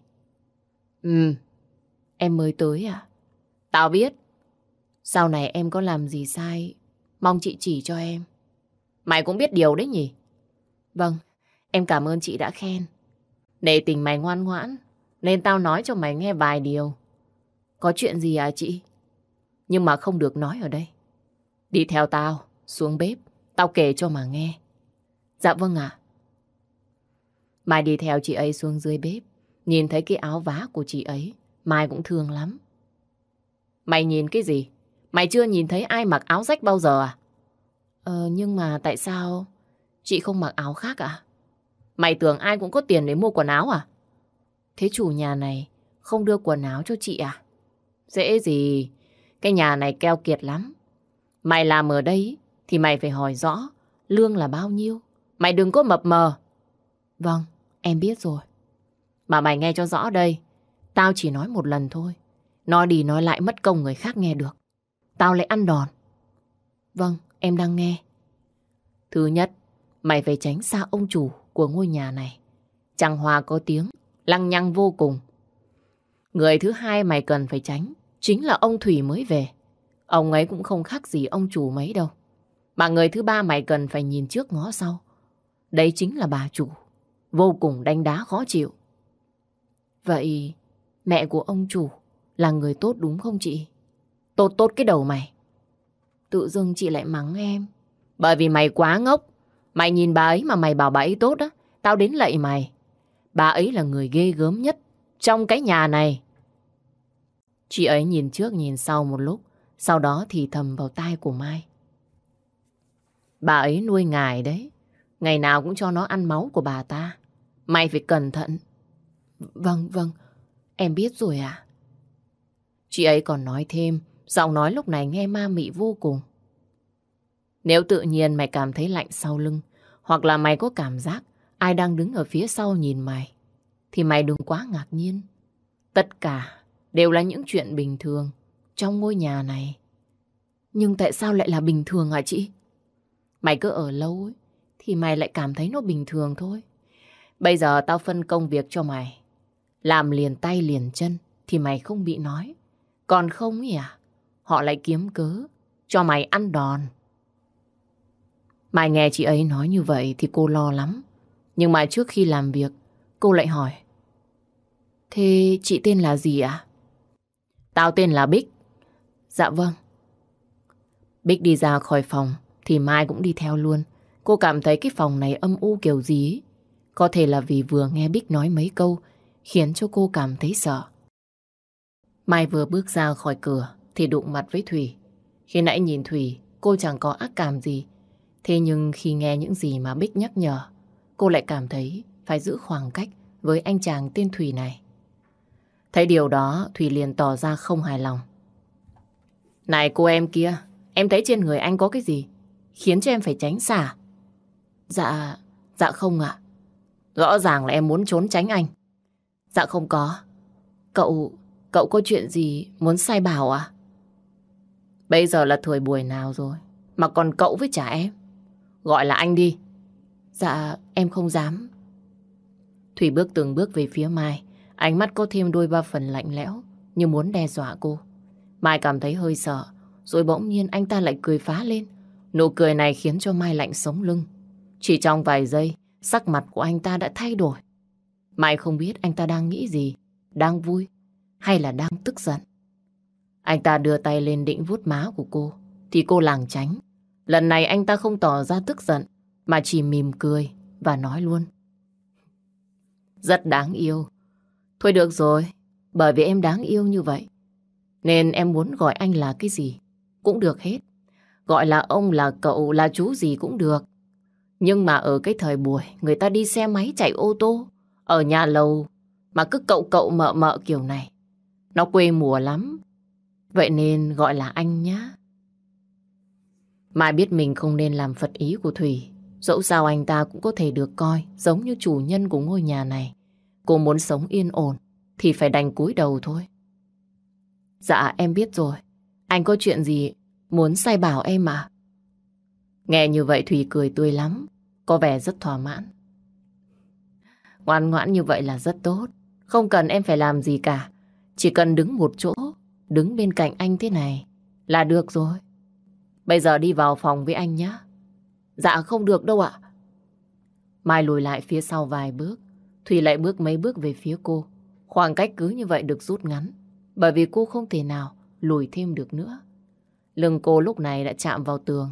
[SPEAKER 1] Em mới tới à? Tao biết. Sau này em có làm gì sai, mong chị chỉ cho em. Mày cũng biết điều đấy nhỉ? Vâng, em cảm ơn chị đã khen. Nể tình mày ngoan ngoãn, nên tao nói cho mày nghe vài điều. Có chuyện gì à chị? Nhưng mà không được nói ở đây. Đi theo tao, xuống bếp, tao kể cho mà nghe. Dạ vâng ạ. Mai đi theo chị ấy xuống dưới bếp, nhìn thấy cái áo vá của chị ấy, Mai cũng thương lắm. Mày nhìn cái gì? Mày chưa nhìn thấy ai mặc áo rách bao giờ à? Nhưng mà tại sao chị không mặc áo khác ạ? Mày tưởng ai cũng có tiền để mua quần áo à? Thế chủ nhà này không đưa quần áo cho chị à? Dễ gì, cái nhà này keo kiệt lắm. Mày làm ở đây thì mày phải hỏi rõ lương là bao nhiêu. Mày đừng có mập mờ. Vâng, em biết rồi. Mà mày nghe cho rõ đây, tao chỉ nói một lần thôi. Nói đi nói lại mất công người khác nghe được. Tao lại ăn đòn. Vâng, em đang nghe. Thứ nhất, mày phải tránh xa ông chủ của ngôi nhà này. Chàng Hòa có tiếng, lăng nhăng vô cùng. Người thứ hai mày cần phải tránh chính là ông Thủy mới về. Ông ấy cũng không khác gì ông chủ mấy đâu. Mà người thứ ba mày cần phải nhìn trước ngó sau. Đấy chính là bà chủ. Vô cùng đanh đá khó chịu. Vậy mẹ của ông chủ là người tốt đúng không chị? Tốt tốt cái đầu mày. Tự dưng chị lại mắng em. Bởi vì mày quá ngốc. Mày nhìn bà ấy mà mày bảo bà ấy tốt á. Tao đến lạy mày. Bà ấy là người ghê gớm nhất trong cái nhà này. Chị ấy nhìn trước nhìn sau một lúc. Sau đó thì thầm vào tai của Mai. Bà ấy nuôi ngài đấy. Ngày nào cũng cho nó ăn máu của bà ta. Mày phải cẩn thận. Vâng, vâng. Em biết rồi ạ. Chị ấy còn nói thêm. Giọng nói lúc này nghe ma mị vô cùng. Nếu tự nhiên mày cảm thấy lạnh sau lưng, hoặc là mày có cảm giác ai đang đứng ở phía sau nhìn mày, thì mày đừng quá ngạc nhiên. Tất cả đều là những chuyện bình thường trong ngôi nhà này. Nhưng tại sao lại là bình thường hả chị? Mày cứ ở lâu ấy, thì mày lại cảm thấy nó bình thường thôi. Bây giờ tao phân công việc cho mày. Làm liền tay liền chân thì mày không bị nói. Còn không ý à, họ lại kiếm cớ cho mày ăn đòn. Mai nghe chị ấy nói như vậy thì cô lo lắm. Nhưng mà trước khi làm việc, cô lại hỏi. Thế chị tên là gì ạ? Tao tên là Bích. Dạ vâng. Bích đi ra khỏi phòng thì Mai cũng đi theo luôn. Cô cảm thấy cái phòng này âm u kiểu gì ấy. Có thể là vì vừa nghe Bích nói mấy câu khiến cho cô cảm thấy sợ. Mai vừa bước ra khỏi cửa thì đụng mặt với Thủy. Khi nãy nhìn Thủy, cô chẳng có ác cảm gì. Thế nhưng khi nghe những gì mà Bích nhắc nhở, cô lại cảm thấy phải giữ khoảng cách với anh chàng tên Thủy này. Thấy điều đó, Thủy liền tỏ ra không hài lòng. Này cô em kia, em thấy trên người anh có cái gì khiến cho em phải tránh xa? Dạ không ạ. Rõ ràng là em muốn trốn tránh anh. Dạ không có. Cậu có chuyện gì muốn sai bảo à? Bây giờ là thời buổi nào rồi mà còn cậu với chả em? Gọi là anh đi. Dạ em không dám. Thủy bước từng bước về phía Mai. Ánh mắt có thêm đôi ba phần lạnh lẽo, như muốn đe dọa cô. Mai cảm thấy hơi sợ. Rồi bỗng nhiên anh ta lại cười phá lên. Nụ cười này khiến cho Mai lạnh sống lưng. Chỉ trong vài giây, sắc mặt của anh ta đã thay đổi. Mai không biết anh ta đang nghĩ gì. Đang vui hay là đang tức giận. Anh ta đưa tay lên định vuốt má của cô thì cô lảng tránh. Lần này anh ta không tỏ ra tức giận mà chỉ mỉm cười và nói luôn. Rất đáng yêu. Thôi được rồi, bởi vì em đáng yêu như vậy nên em muốn gọi anh là cái gì cũng được hết. Gọi là ông, là cậu, là chú gì cũng được. Nhưng mà ở cái thời buổi người ta đi xe máy chạy ô tô, ở nhà lầu mà cứ cậu cậu mợ mợ kiểu này, nó quê mùa lắm. Vậy nên gọi là anh nhá. Mai biết mình không nên làm phật ý của Thủy. Dẫu sao anh ta cũng có thể được coi giống như chủ nhân của ngôi nhà này. Cô muốn sống yên ổn thì phải đành cúi đầu thôi. Dạ em biết rồi. Anh có chuyện gì muốn sai bảo em à? Nghe như vậy Thủy cười tươi lắm, có vẻ rất thỏa mãn. Ngoan ngoãn như vậy là rất tốt. Không cần em phải làm gì cả. Chỉ cần đứng một chỗ, đứng bên cạnh anh thế này là được rồi. Bây giờ đi vào phòng với anh nhé. Dạ không được đâu ạ. Mai lùi lại phía sau vài bước. Thùy lại bước mấy bước về phía cô. Khoảng cách cứ như vậy được rút ngắn, bởi vì cô không thể nào lùi thêm được nữa. Lưng cô lúc này đã chạm vào tường.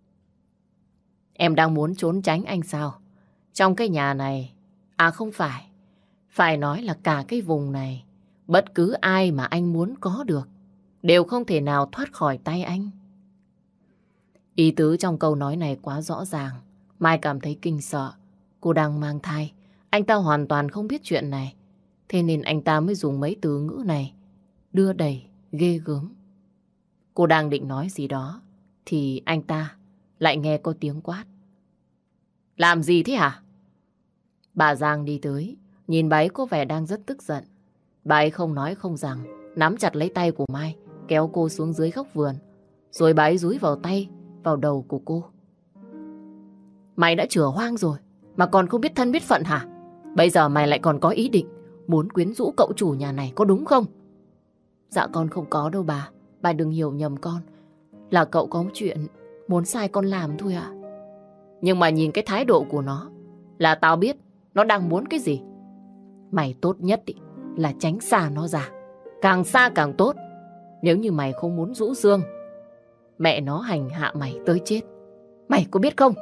[SPEAKER 1] Em đang muốn trốn tránh anh sao? Trong cái nhà này, à không phải, phải nói là cả cái vùng này, bất cứ ai mà anh muốn có được đều không thể nào thoát khỏi tay anh. Ý tứ trong câu nói này quá rõ ràng. Mai cảm thấy kinh sợ. Cô đang mang thai. Anh ta hoàn toàn không biết chuyện này. Thế nên anh ta mới dùng mấy từ ngữ này. Đưa đẩy, ghê gớm. Cô đang định nói gì đó thì anh ta lại nghe có tiếng quát. Làm gì thế hả? Bà Giang đi tới, nhìn bà ấy có vẻ đang rất tức giận. Bà ấy không nói không rằng, nắm chặt lấy tay của Mai, kéo cô xuống dưới góc vườn. Rồi bà ấy dúi vào tay, vào đầu của cô. Mày đã chửa hoang rồi mà còn không biết thân biết phận hả? Bây giờ mày lại còn có ý định muốn quyến rũ cậu chủ nhà này, có đúng không? Dạ con không có đâu bà. Bà đừng hiểu nhầm con. Là cậu có chuyện muốn sai con làm thôi ạ. Nhưng mà nhìn cái thái độ của nó là tao biết nó đang muốn cái gì. Mày tốt nhất ý, là tránh xa nó ra. càng xa càng tốt. Nếu như mày không muốn rũ xương, mẹ nó hành hạ mày tới chết. Mày có biết không?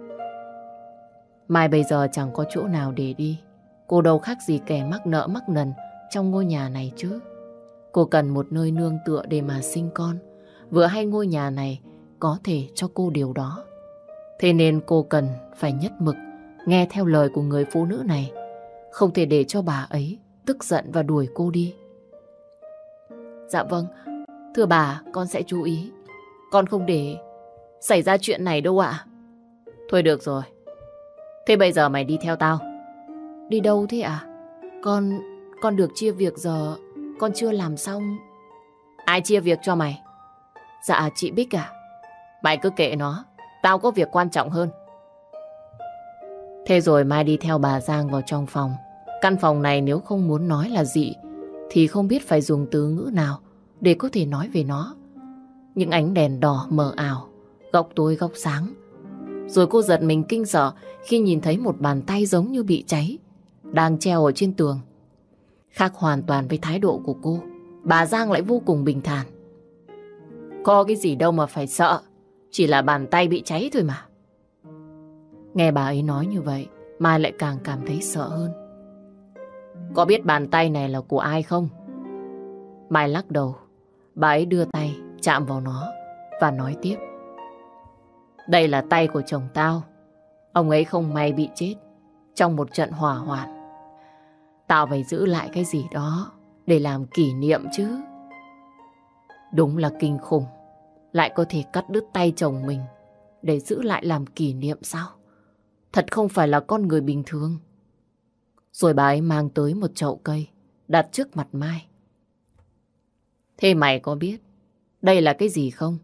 [SPEAKER 1] Mai bây giờ chẳng có chỗ nào để đi. Cô đâu khác gì kẻ mắc nợ mắc nần trong ngôi nhà này chứ. Cô cần một nơi nương tựa để mà sinh con. Vừa hay ngôi nhà này có thể cho cô điều đó. Thế nên cô cần phải nhất mực nghe theo lời của người phụ nữ này. Không thể để cho bà ấy tức giận và đuổi cô đi. Dạ vâng, thưa bà, con sẽ chú ý. Con không để xảy ra chuyện này đâu ạ. Thôi được rồi. Thế bây giờ mày đi theo tao. Đi đâu thế ạ? Con được chia việc giờ con chưa làm xong. Ai chia việc cho mày? Dạ chị Bích à. Mày cứ kệ nó, tao có việc quan trọng hơn. Thế rồi Mai đi theo bà Giang vào trong phòng. Căn phòng này nếu không muốn nói là dị thì không biết phải dùng từ ngữ nào để có thể nói về nó. Những ánh đèn đỏ mờ ảo, góc tối góc sáng. Rồi cô giật mình kinh sợ khi nhìn thấy một bàn tay giống như bị cháy đang treo ở trên tường. Khác hoàn toàn với thái độ của cô, bà Giang lại vô cùng bình thản. Có cái gì đâu mà phải sợ, chỉ là bàn tay bị cháy thôi mà. Nghe bà ấy nói như vậy, Mai lại càng cảm thấy sợ hơn. Có biết bàn tay này là của ai không? Mai lắc đầu. Bà ấy đưa tay chạm vào nó và nói tiếp. Đây là tay của chồng tao. Ông ấy không may bị chết trong một trận hỏa hoạn. Tao phải giữ lại cái gì đó để làm kỷ niệm chứ. Đúng là kinh khủng. Lại có thể cắt đứt tay chồng mình để giữ lại làm kỷ niệm sao? Thật không phải là con người bình thường. Rồi bà ấy mang tới một chậu cây đặt trước mặt Mai. Thế mày có biết đây là cái gì không?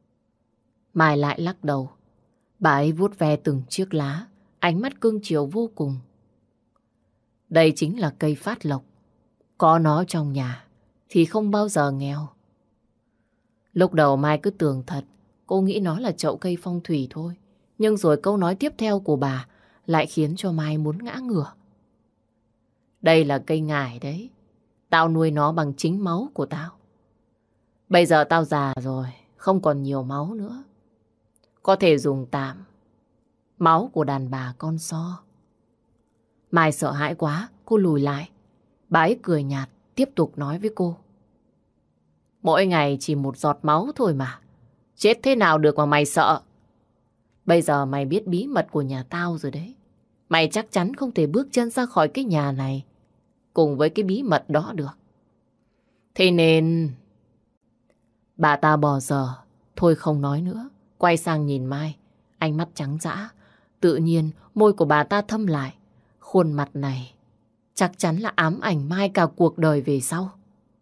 [SPEAKER 1] Mai lại lắc đầu. Bà ấy vuốt ve từng chiếc lá, ánh mắt cưng chiều vô cùng. Đây chính là cây phát lộc. Có nó trong nhà thì không bao giờ nghèo. Lúc đầu Mai cứ tưởng thật, cô nghĩ nó là chậu cây phong thủy thôi. Nhưng rồi câu nói tiếp theo của bà lại khiến cho Mai muốn ngã ngửa. Đây là cây ngải đấy. Tao nuôi nó bằng chính máu của tao. Bây giờ tao già rồi, không còn nhiều máu nữa. Có thể dùng tạm máu của đàn bà con so. Mai sợ hãi quá, cô lùi lại. Bà ấy cười nhạt, tiếp tục nói với cô. Mỗi ngày chỉ một giọt máu thôi mà. Chết thế nào được mà mày sợ. Bây giờ mày biết bí mật của nhà tao rồi đấy. Mày chắc chắn không thể bước chân ra khỏi cái nhà này cùng với cái bí mật đó được. Thế nên... Bà ta bỏ dở, thôi không nói nữa. Quay sang nhìn Mai, ánh mắt trắng dã. Tự nhiên môi của bà ta thâm lại. Khuôn mặt này chắc chắn là ám ảnh Mai cả cuộc đời về sau.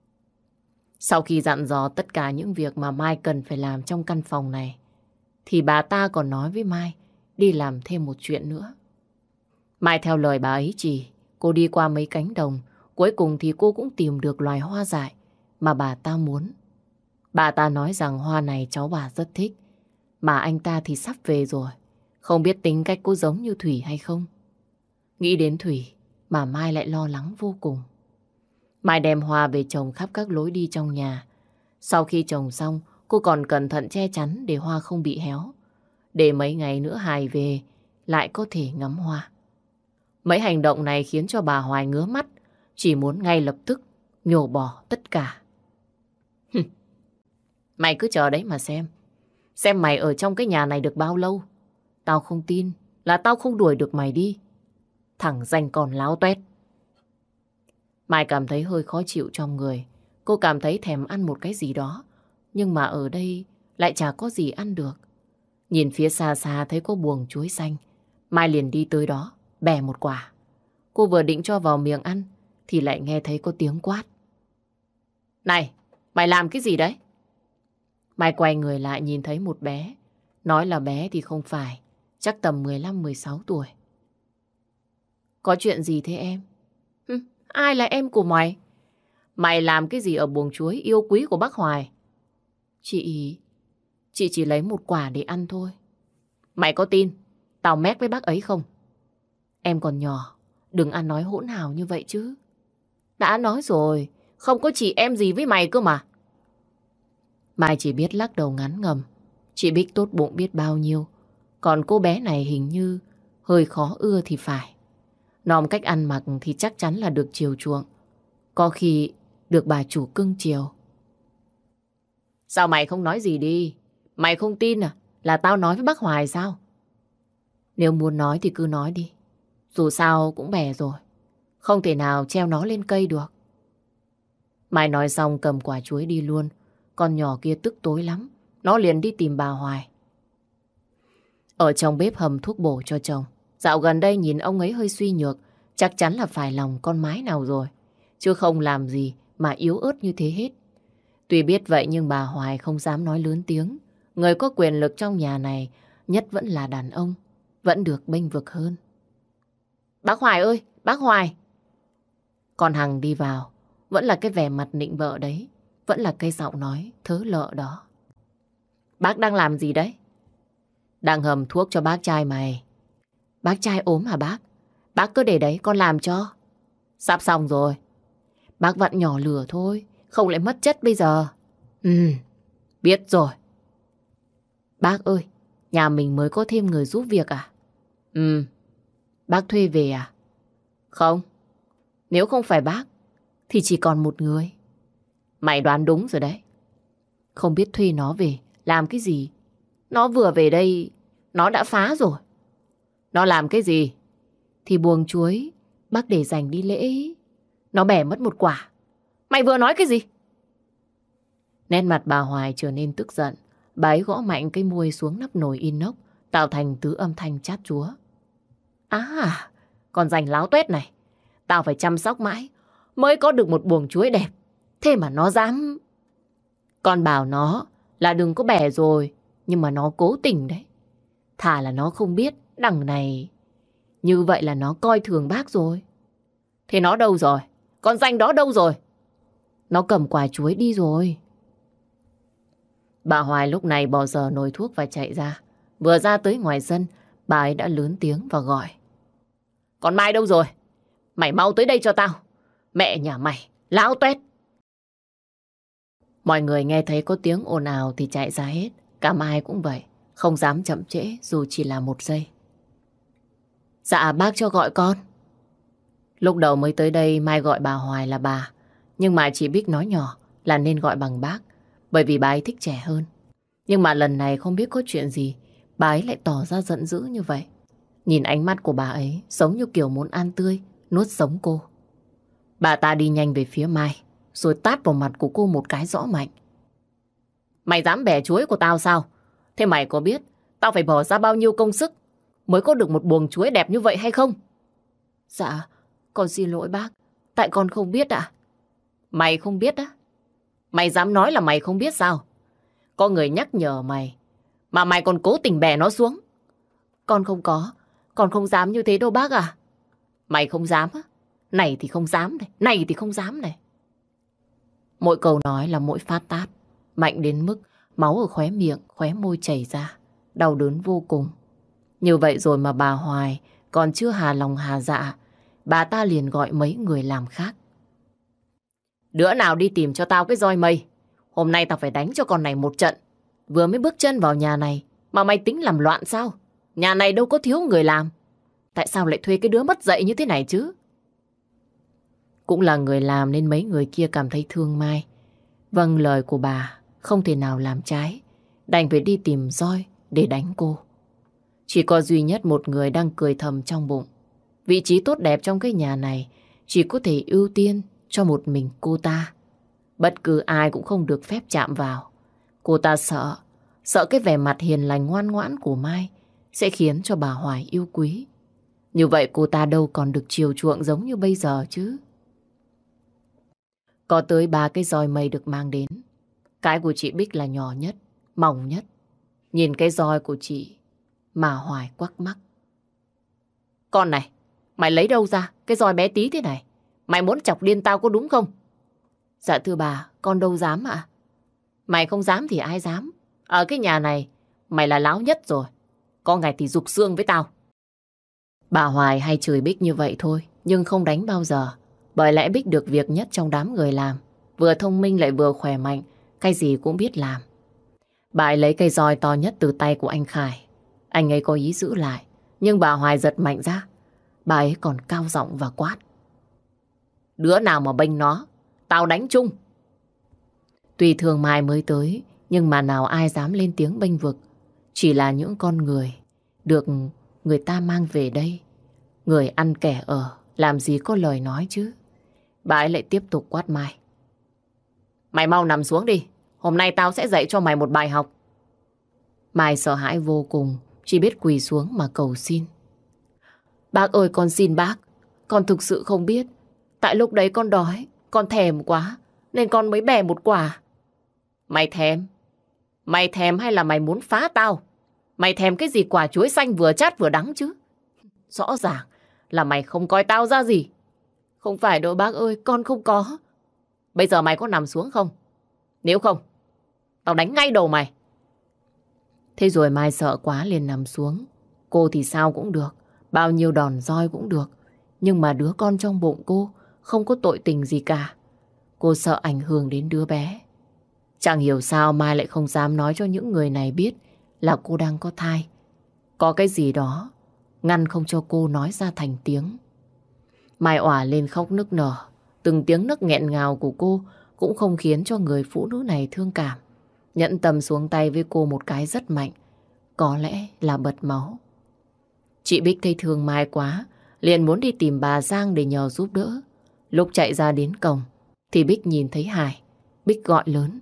[SPEAKER 1] Sau khi dặn dò tất cả những việc mà Mai cần phải làm trong căn phòng này, thì bà ta còn nói với Mai đi làm thêm một chuyện nữa. Mai theo lời bà ấy chỉ, cô đi qua mấy cánh đồng. Cuối cùng thì cô cũng tìm được loài hoa dại mà bà ta muốn. Bà ta nói rằng hoa này cháu bà rất thích. Mà anh ta thì sắp về rồi. Không biết tính cách có giống như Thủy hay không. Nghĩ đến Thủy mà Mai lại lo lắng vô cùng. Mai đem hoa về trồng khắp các lối đi trong nhà. Sau khi trồng xong, cô còn cẩn thận che chắn để hoa không bị héo. Để mấy ngày nữa Hải về lại có thể ngắm hoa. Mấy hành động này khiến cho bà Hoài ngứa mắt, chỉ muốn ngay lập tức nhổ bỏ tất cả. Mày cứ chờ đấy mà xem. Xem mày ở trong cái nhà này được bao lâu. Tao không tin là tao không đuổi được mày đi. Thằng danh con láo toét. Mai cảm thấy hơi khó chịu trong người. Cô cảm thấy thèm ăn một cái gì đó. Nhưng mà ở đây lại chả có gì ăn được. Nhìn phía xa xa thấy có buồng chuối xanh. Mai liền đi tới đó, bẻ một quả. Cô vừa định cho vào miệng ăn thì lại nghe thấy có tiếng quát. Này, mày làm cái gì đấy? Mai quay người lại nhìn thấy một bé. Nói là bé thì không phải, chắc tầm 15-16 tuổi. Có chuyện gì thế em? Ai là em của mày? Mày làm cái gì ở buồng chuối yêu quý của bác Hoài? Chị chỉ lấy một quả để ăn thôi. Mày có tin tao mét với bác ấy không? Em còn nhỏ, đừng ăn nói hỗn hào như vậy chứ. Đã nói rồi, không có chị em gì với mày cơ mà. Mai chỉ biết lắc đầu ngán ngẩm. Chị Bích tốt bụng biết bao nhiêu. Còn cô bé này hình như hơi khó ưa thì phải. Nòm cách ăn mặc thì chắc chắn là được chiều chuộng. Có khi được bà chủ cưng chiều. Sao mày không nói gì đi? Mày không tin à? Là tao nói với bác Hoài sao? Nếu muốn nói thì cứ nói đi. Dù sao cũng bè rồi. Không thể nào treo nó lên cây được. Mai nói xong cầm quả chuối đi luôn. Con nhỏ kia tức tối lắm. Nó liền đi tìm bà Hoài. Ở trong bếp hầm thuốc bổ cho chồng. Dạo gần đây nhìn ông ấy hơi suy nhược. Chắc chắn là phải lòng con mái nào rồi. Chứ không làm gì mà yếu ớt như thế hết. Tuy biết vậy nhưng bà Hoài không dám nói lớn tiếng. Người có quyền lực trong nhà này nhất vẫn là đàn ông. Vẫn được bênh vực hơn. Bác Hoài ơi, bác Hoài. Con Hằng đi vào. Vẫn là cái vẻ mặt nịnh bợ đấy. Vẫn là cái giọng nói thớ lợ đó. Bác đang làm gì đấy? Đang hầm thuốc cho bác trai mày. Bác trai ốm hả bác? Bác cứ để đấy con làm cho. Sắp xong rồi. Bác vặn nhỏ lửa thôi. Không lại mất chất bây giờ. Biết rồi. Bác ơi, nhà mình mới có thêm người giúp việc à? Bác thuê về à? Không. Nếu không phải bác thì chỉ còn một người. Mày đoán đúng rồi đấy. Không biết thuê nó về làm cái gì. Nó vừa về đây nó đã phá rồi. Nó làm cái gì? Thì buồng chuối bác để dành đi lễ. Nó bẻ mất một quả. Mày vừa nói cái gì? Nét mặt bà Hoài trở nên tức giận. Bà ấy gõ mạnh cái muôi xuống nắp nồi inox, tạo thành tứ âm thanh chát chúa. À, con rành láo tuét này. Tao phải chăm sóc mãi mới có được một buồng chuối đẹp. Thế mà nó dám... Con bảo nó là đừng có bẻ rồi, nhưng mà nó cố tình đấy. Thà là nó không biết, đằng này... Như vậy là nó coi thường bác rồi. Thế nó đâu rồi? Con ranh đó đâu rồi? Nó cầm quả chuối đi rồi. Bà Hoài lúc này bỏ dở nồi thuốc và chạy ra. Vừa ra tới ngoài sân, bà ấy đã lớn tiếng và gọi. Con Mai đâu rồi? Mày mau tới đây cho tao. Mẹ nhà mày, láo tuét. Mọi người nghe thấy có tiếng ồn ào thì chạy ra hết. Cả Mai cũng vậy, không dám chậm trễ dù chỉ là một giây. Dạ bác cho gọi con. Lúc đầu mới tới đây Mai gọi bà Hoài là bà. Nhưng mà chị Bích nói nhỏ là nên gọi bằng bác. Bởi vì bà ấy thích trẻ hơn. Nhưng mà lần này không biết có chuyện gì bà ấy lại tỏ ra giận dữ như vậy. Nhìn ánh mắt của bà ấy giống như kiểu muốn ăn tươi, nuốt sống cô. Bà ta đi nhanh về phía Mai, rồi tát vào mặt của cô một cái rõ mạnh. Mày dám bẻ chuối của tao sao? Thế mày có biết tao phải bỏ ra bao nhiêu công sức mới có được một buồng chuối đẹp như vậy hay không? Dạ, con xin lỗi bác. Tại con không biết ạ. Mày không biết á? Mày dám nói là mày không biết sao? Có người nhắc nhở mày mà mày còn cố tình bẻ nó xuống. Con không có. Con không dám như thế đâu bác à. Mày không dám á? Này thì không dám này, này thì không dám này. Mỗi câu nói là mỗi phát tát, mạnh đến mức máu ở khóe miệng, khóe môi chảy ra, đau đớn vô cùng. Như vậy rồi mà bà Hoài còn chưa hà lòng hà dạ, bà ta liền gọi mấy người làm khác. Đứa nào đi tìm cho tao cái roi mây. Hôm nay tao phải đánh cho con này một trận. Vừa mới bước chân vào nhà này mà mày tính làm loạn sao? Nhà này đâu có thiếu người làm. Tại sao lại thuê cái đứa mất dạy như thế này chứ? Cũng là người làm nên mấy người kia cảm thấy thương Mai. Vâng lời của bà không thể nào làm trái, đành phải đi tìm roi để đánh cô. Chỉ có duy nhất một người đang cười thầm trong bụng. Vị trí tốt đẹp trong cái nhà này chỉ có thể ưu tiên cho một mình cô ta. Bất cứ ai cũng không được phép chạm vào. Cô ta sợ cái vẻ mặt hiền lành ngoan ngoãn của Mai sẽ khiến cho bà Hoài yêu quý. Như vậy cô ta đâu còn được chiều chuộng giống như bây giờ chứ. Có tới 3 cái roi mây được mang đến. Cái của chị Bích là nhỏ nhất, mỏng nhất. Nhìn cái roi của chị mà Hoài quắc mắt. Con này, mày lấy đâu ra cái roi bé tí thế này? Mày muốn chọc điên tao có đúng không? Dạ thưa bà, con đâu dám ạ. Mày không dám thì ai dám? Ở cái nhà này, mày là láo nhất rồi. Có ngày thì rục xương với tao. Bà Hoài hay chửi Bích như vậy thôi, nhưng không đánh bao giờ. Bởi lẽ Bích được việc nhất trong đám người làm. vừa thông minh lại vừa khỏe mạnh, cái gì cũng biết làm. Bà ấy lấy cây roi to nhất từ tay của anh Khải. Anh ấy có ý giữ lại, nhưng bà Hoài giật mạnh ra. Bà ấy còn cao giọng và quát. Đứa nào mà bênh nó, tao đánh chung. Tuy Thương Mai mới tới, nhưng mà nào ai dám lên tiếng bênh vực. Chỉ là những con người được người ta mang về đây. Người ăn kẻ ở, làm gì có lời nói chứ. Bà ấy lại tiếp tục quát Mai. Mày mau nằm xuống đi, hôm nay tao sẽ dạy cho mày một bài học. Mai sợ hãi vô cùng, chỉ biết quỳ xuống mà cầu xin. Bác ơi, con xin bác, con thực sự không biết. Tại lúc đấy con đói, con thèm quá, nên con mới bẻ một quả. Mày thèm? Mày thèm hay là mày muốn phá tao? Mày thèm cái gì quả chuối xanh vừa chát vừa đắng chứ? Rõ ràng là mày không coi tao ra gì. Không phải đâu bác ơi, con không có. Bây giờ mày có nằm xuống không? Nếu không, tao đánh ngay đầu mày. Thế rồi Mai sợ quá liền nằm xuống. Cô thì sao cũng được, bao nhiêu đòn roi cũng được. Nhưng mà đứa con trong bụng cô không có tội tình gì cả. Cô sợ ảnh hưởng đến đứa bé. Chẳng hiểu sao Mai lại không dám nói cho những người này biết là cô đang có thai. Có cái gì đó ngăn không cho cô nói ra thành tiếng. Mai òa lên khóc nức nở. Từng tiếng nức nghẹn ngào của cô cũng không khiến cho người phụ nữ này thương cảm. Nhẫn tâm xuống tay với cô một cái rất mạnh. Có lẽ là bật máu. Chị Bích thấy thương Mai quá, liền muốn đi tìm bà Giang để nhờ giúp đỡ. Lúc chạy ra đến cổng thì Bích nhìn thấy Hải. Bích gọi lớn.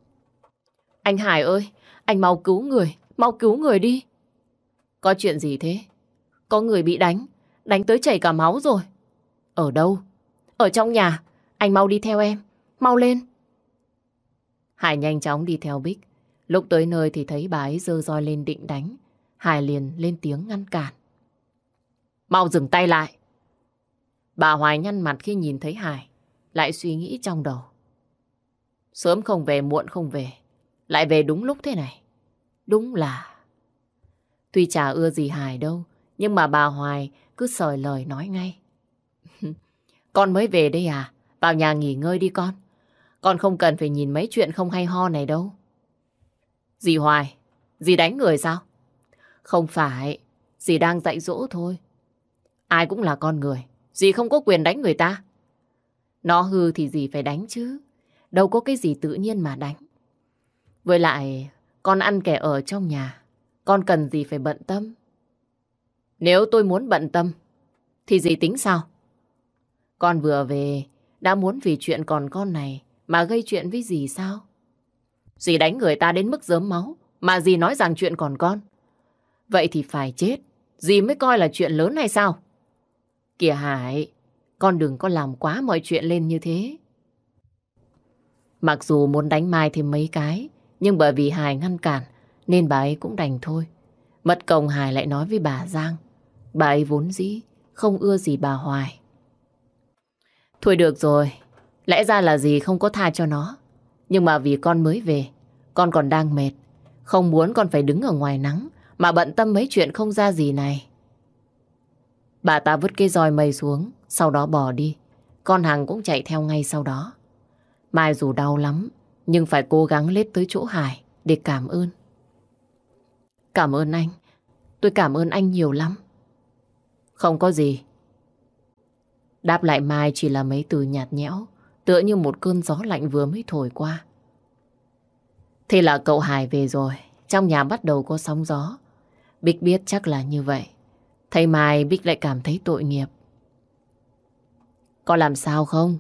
[SPEAKER 1] Anh Hải ơi, anh mau cứu người đi. Có chuyện gì thế? Có người bị đánh tới chảy cả máu rồi. Ở đâu? Ở trong nhà, anh mau đi theo em, mau lên. Hải nhanh chóng đi theo Bích. Lúc tới nơi thì thấy bà ấy giơ roi lên định đánh. Hải liền lên tiếng ngăn cản. Mau dừng tay lại. Bà Hoài nhăn mặt khi nhìn thấy Hải, lại suy nghĩ trong đầu. Sớm không về, muộn không về, lại về đúng lúc thế này. Đúng là... Tuy chả ưa gì Hải đâu, nhưng mà bà Hoài cứ sởi lời nói ngay. Con mới về đây à? Vào nhà nghỉ ngơi đi con. Con không cần phải nhìn mấy chuyện không hay ho này đâu. Dì Hoài, dì đánh người sao? Không phải, dì đang dạy dỗ thôi. Ai cũng là con người, dì không có quyền đánh người ta. Nó hư thì dì phải đánh chứ. Đâu có cái gì tự nhiên mà đánh. Với lại, con ăn kẻ ở trong nhà, con cần gì phải bận tâm. Nếu tôi muốn bận tâm, thì dì tính sao? Con vừa về, đã muốn vì chuyện còn con này mà gây chuyện với dì sao? Dì đánh người ta đến mức rớm máu, mà dì nói rằng chuyện còn con. Vậy thì phải chết, dì mới coi là chuyện lớn hay sao? Kìa Hải, con đừng có làm quá mọi chuyện lên như thế. Mặc dù muốn đánh Mai thêm mấy cái, nhưng bởi vì Hải ngăn cản, nên bà ấy cũng đành thôi. Mất công Hải lại nói với bà Giang. Bà ấy vốn dĩ không ưa gì bà Hoài. Thôi được rồi, lẽ ra là dì không có tha cho nó. Nhưng mà vì con mới về, con còn đang mệt, không muốn con phải đứng ở ngoài nắng mà bận tâm mấy chuyện không ra gì này. Bà ta vứt cái roi mây xuống, sau đó bỏ đi. Con Hằng cũng chạy theo ngay sau đó. Mai dù đau lắm, nhưng phải cố gắng lết tới chỗ Hải để cảm ơn. Cảm ơn anh, tôi cảm ơn anh nhiều lắm. Không có gì. Đáp lại Mai chỉ là mấy từ nhạt nhẽo, tựa như một cơn gió lạnh vừa mới thổi qua. Thế là cậu Hải về rồi, trong nhà bắt đầu có sóng gió. Bích biết chắc là như vậy. Thấy Mai, Bích lại cảm thấy tội nghiệp. Có làm sao không?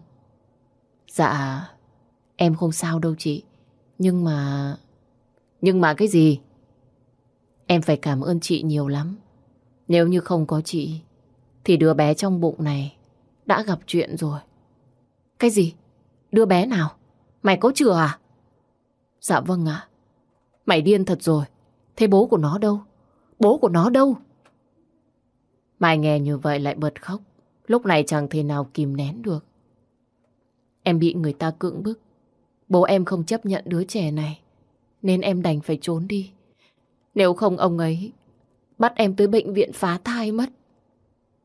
[SPEAKER 1] Dạ, em không sao đâu chị. Nhưng mà... Nhưng mà cái gì? Em phải cảm ơn chị nhiều lắm. Nếu như không có chị, thì đứa bé trong bụng này đã gặp chuyện rồi. Cái gì? Đứa bé nào? Mày có chừa à? Dạ vâng ạ. Mày điên thật rồi. Thế bố của nó đâu? Bố của nó đâu? Mai nghe như vậy lại bật khóc. Lúc này chẳng thể nào kìm nén được. Em bị người ta cưỡng bức. Bố em không chấp nhận đứa trẻ này, nên em đành phải trốn đi. Nếu không ông ấy bắt em tới bệnh viện phá thai mất.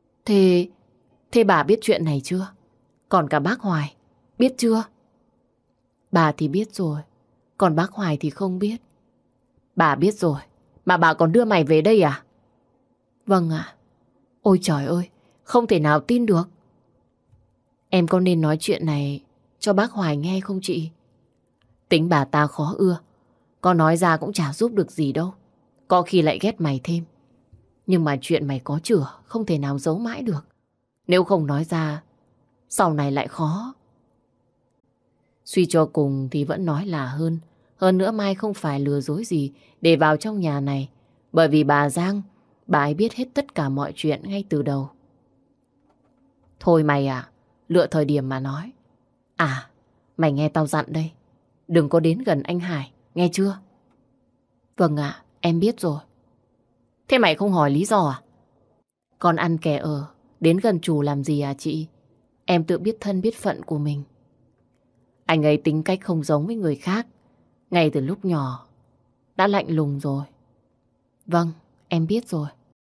[SPEAKER 1] Thế bà biết chuyện này chưa? Còn cả bác Hoài, biết chưa? Bà thì biết rồi, còn bác Hoài thì không biết. Bà biết rồi, mà bà còn đưa mày về đây à? Vâng ạ. Ôi trời ơi, không thể nào tin được. Em có nên nói chuyện này cho bác Hoài nghe không chị? Tính bà ta khó ưa, có nói ra cũng chả giúp được gì đâu. Có khi lại ghét mày thêm. Nhưng mà chuyện mày có chửa, không thể nào giấu mãi được. Nếu không nói ra, sau này lại khó. Suy cho cùng thì vẫn nói là hơn. Hơn nữa Mai không phải lừa dối gì để vào trong nhà này. Bởi vì bà Giang, bà ấy biết hết tất cả mọi chuyện ngay từ đầu. Thôi mày à, lựa thời điểm mà nói. À, mày nghe tao dặn đây. Đừng có đến gần anh Hải, nghe chưa? Vâng ạ, em biết rồi. Thế mày không hỏi lý do à? Con ăn kẻ ở, đến gần chủ làm gì à chị? Em tự biết thân biết phận của mình. Anh ấy tính cách không giống với người khác. Ngay từ lúc nhỏ, đã lạnh lùng rồi. Vâng, em biết rồi.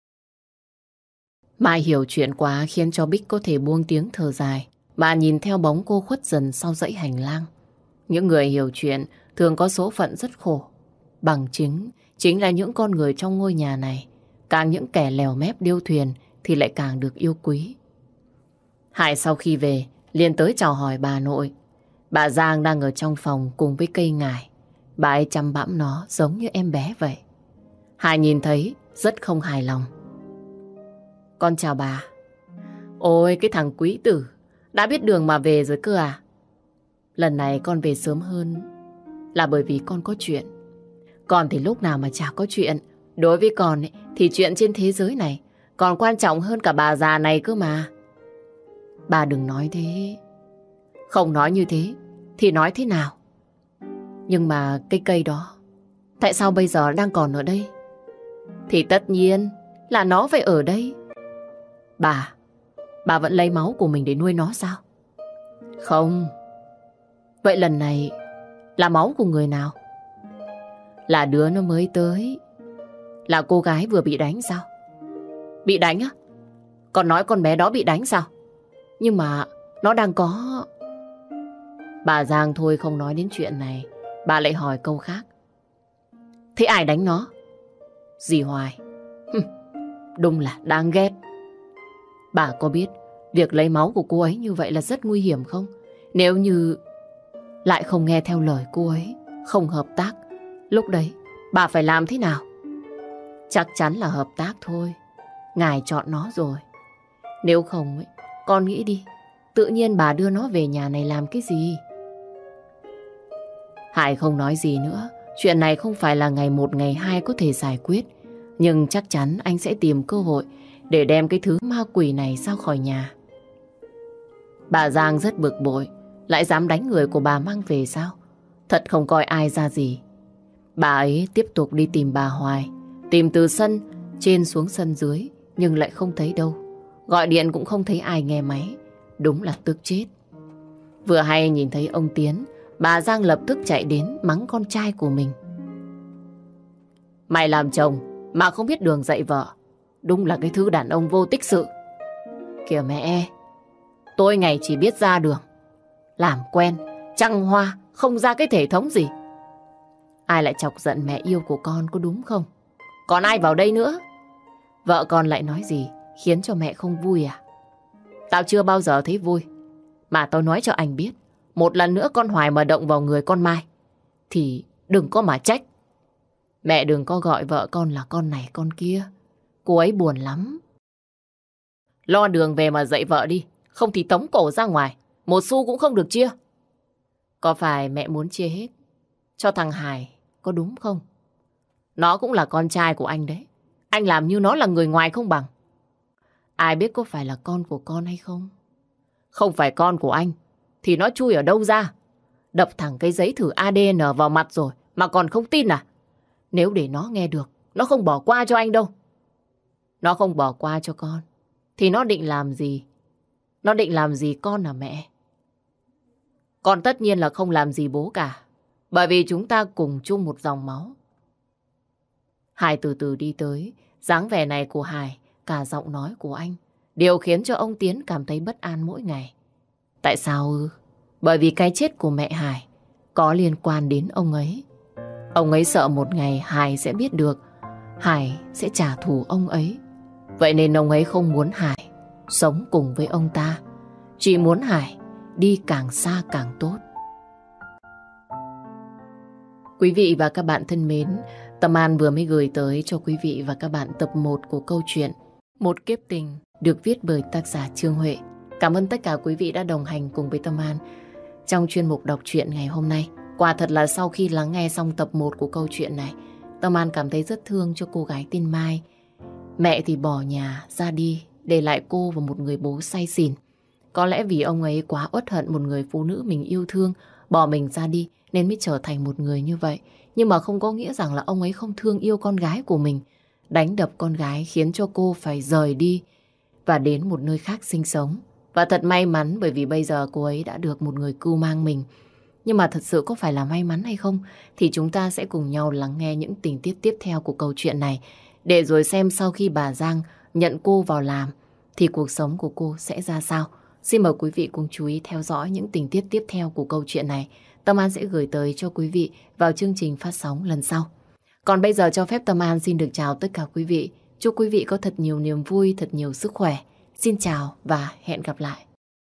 [SPEAKER 1] Mai hiểu chuyện quá khiến cho Bích có thể buông tiếng thở dài. Bà nhìn theo bóng cô khuất dần sau dãy hành lang. Những người hiểu chuyện thường có số phận rất khổ. Bằng chứng chính là những con người trong ngôi nhà này. Càng những kẻ lèo mép điêu thuyền thì lại càng được yêu quý. Hải sau khi về liền tới chào hỏi bà nội. Bà Giang đang ở trong phòng cùng với cây ngải. Bà ấy chăm bẵm nó giống như em bé vậy. Hải nhìn thấy rất không hài lòng. Con chào bà. Ôi cái thằng quý tử, đã biết đường mà về rồi cơ à? Lần này con về sớm hơn là bởi vì con có chuyện. Con thì lúc nào mà chả có chuyện. Đối với con ấy, thì chuyện trên thế giới này còn quan trọng hơn cả bà già này cơ mà. Bà đừng nói thế. Không nói như thế thì nói thế nào? Nhưng mà cái cây đó tại sao bây giờ đang còn ở đây? Thì tất nhiên là nó phải ở đây. Bà vẫn lấy máu của mình để nuôi nó sao? Không. Vậy lần này là máu của người nào? Là đứa nó mới tới. Là cô gái vừa bị đánh sao? Bị đánh á? Con nói con bé đó bị đánh sao? Nhưng mà nó đang có... Bà Giang thôi không nói đến chuyện này. Bà lại hỏi câu khác. Thế ai đánh nó? Dì Hoài. Đúng là đáng ghét. Bà có biết việc lấy máu của cô ấy như vậy là rất nguy hiểm không? Nếu như lại không nghe theo lời cô ấy, không hợp tác, lúc đấy bà phải làm thế nào? Chắc chắn là hợp tác thôi. Ngài chọn nó rồi. Nếu không ấy, con nghĩ đi, tự nhiên bà đưa nó về nhà này làm cái gì? Hải không nói gì nữa. Chuyện này không phải là ngày một ngày hai có thể giải quyết. Nhưng chắc chắn anh sẽ tìm cơ hội để đem cái thứ ma quỷ này ra khỏi nhà. Bà Giang rất bực bội. Lại dám đánh người của bà mang về sao? Thật không coi ai ra gì. Bà ấy tiếp tục đi tìm bà Hoài. Tìm từ sân trên xuống sân dưới, nhưng lại không thấy đâu. Gọi điện cũng không thấy ai nghe máy. Đúng là tức chết. Vừa hay nhìn thấy ông Tiến, bà Giang lập tức chạy đến mắng con trai của mình. Mày làm chồng mà không biết đường dạy vợ. Đúng là cái thứ đàn ông vô tích sự. Kìa mẹ, tôi ngày chỉ biết ra đường, làm quen, trăng hoa, không ra cái thể thống gì. Ai lại chọc giận mẹ yêu của con có đúng không? Còn ai vào đây nữa? Vợ con lại nói gì khiến cho mẹ không vui à? Tao chưa bao giờ thấy vui. Mà tao nói cho anh biết, một lần nữa con Hoài mà động vào người con Mai thì đừng có mà trách. Mẹ đừng có gọi vợ con là con này con kia. Cô ấy buồn lắm. Lo đường về mà dạy vợ đi. Không thì tống cổ ra ngoài. Một xu cũng không được chia. Có phải mẹ muốn chia hết cho thằng Hải có đúng không? Nó cũng là con trai của anh đấy. Anh làm như nó là người ngoài không bằng. Ai biết có phải là con của con hay không? Không phải con của anh thì nó chui ở đâu ra? Đập thẳng cái giấy thử ADN vào mặt rồi mà còn không tin à? Nếu để nó nghe được, nó không bỏ qua cho anh đâu. Nó không bỏ qua cho con thì nó định làm gì? Nó định làm gì con à mẹ? Con tất nhiên là không làm gì bố cả. Bởi vì chúng ta cùng chung một dòng máu. Hải từ từ đi tới. Dáng vẻ này của Hải, cả giọng nói của anh, điều khiến cho ông Tiến cảm thấy bất an mỗi ngày. Tại sao ư? Bởi vì cái chết của mẹ Hải có liên quan đến ông ấy. Ông ấy sợ một ngày Hải sẽ biết được, Hải sẽ trả thù ông ấy. Vậy nên ông ấy không muốn Hải sống cùng với ông ta, chỉ muốn Hải đi càng xa càng tốt. Quý vị và các bạn thân mến, Tâm An vừa mới gửi tới cho quý vị và các bạn tập 1 của câu chuyện Một kiếp tình được viết bởi tác giả Trương Huệ. Cảm ơn tất cả quý vị đã đồng hành cùng với Tâm An trong chuyên mục đọc truyện ngày hôm nay. Quả thật là sau khi lắng nghe xong tập 1 của câu chuyện này, Tâm An cảm thấy rất thương cho cô gái tên Mai. Mẹ thì bỏ nhà ra đi, để lại cô và một người bố say xỉn. Có lẽ vì ông ấy quá uất hận một người phụ nữ mình yêu thương, bỏ mình ra đi nên mới trở thành một người như vậy. Nhưng mà không có nghĩa rằng là ông ấy không thương yêu con gái của mình. Đánh đập con gái khiến cho cô phải rời đi và đến một nơi khác sinh sống. Và thật may mắn bởi vì bây giờ cô ấy đã được một người cưu mang mình. Nhưng mà thật sự có phải là may mắn hay không thì chúng ta sẽ cùng nhau lắng nghe những tình tiết tiếp theo của câu chuyện này, để rồi xem sau khi bà Giang nhận cô vào làm thì cuộc sống của cô sẽ ra sao. Xin mời quý vị cùng chú ý theo dõi những tình tiết tiếp theo của câu chuyện này. Tâm An sẽ gửi tới cho quý vị vào chương trình phát sóng lần sau. Còn bây giờ cho phép Tâm An xin được chào tất cả quý vị. Chúc quý vị có thật nhiều niềm vui, thật nhiều sức khỏe. Xin chào và hẹn gặp lại.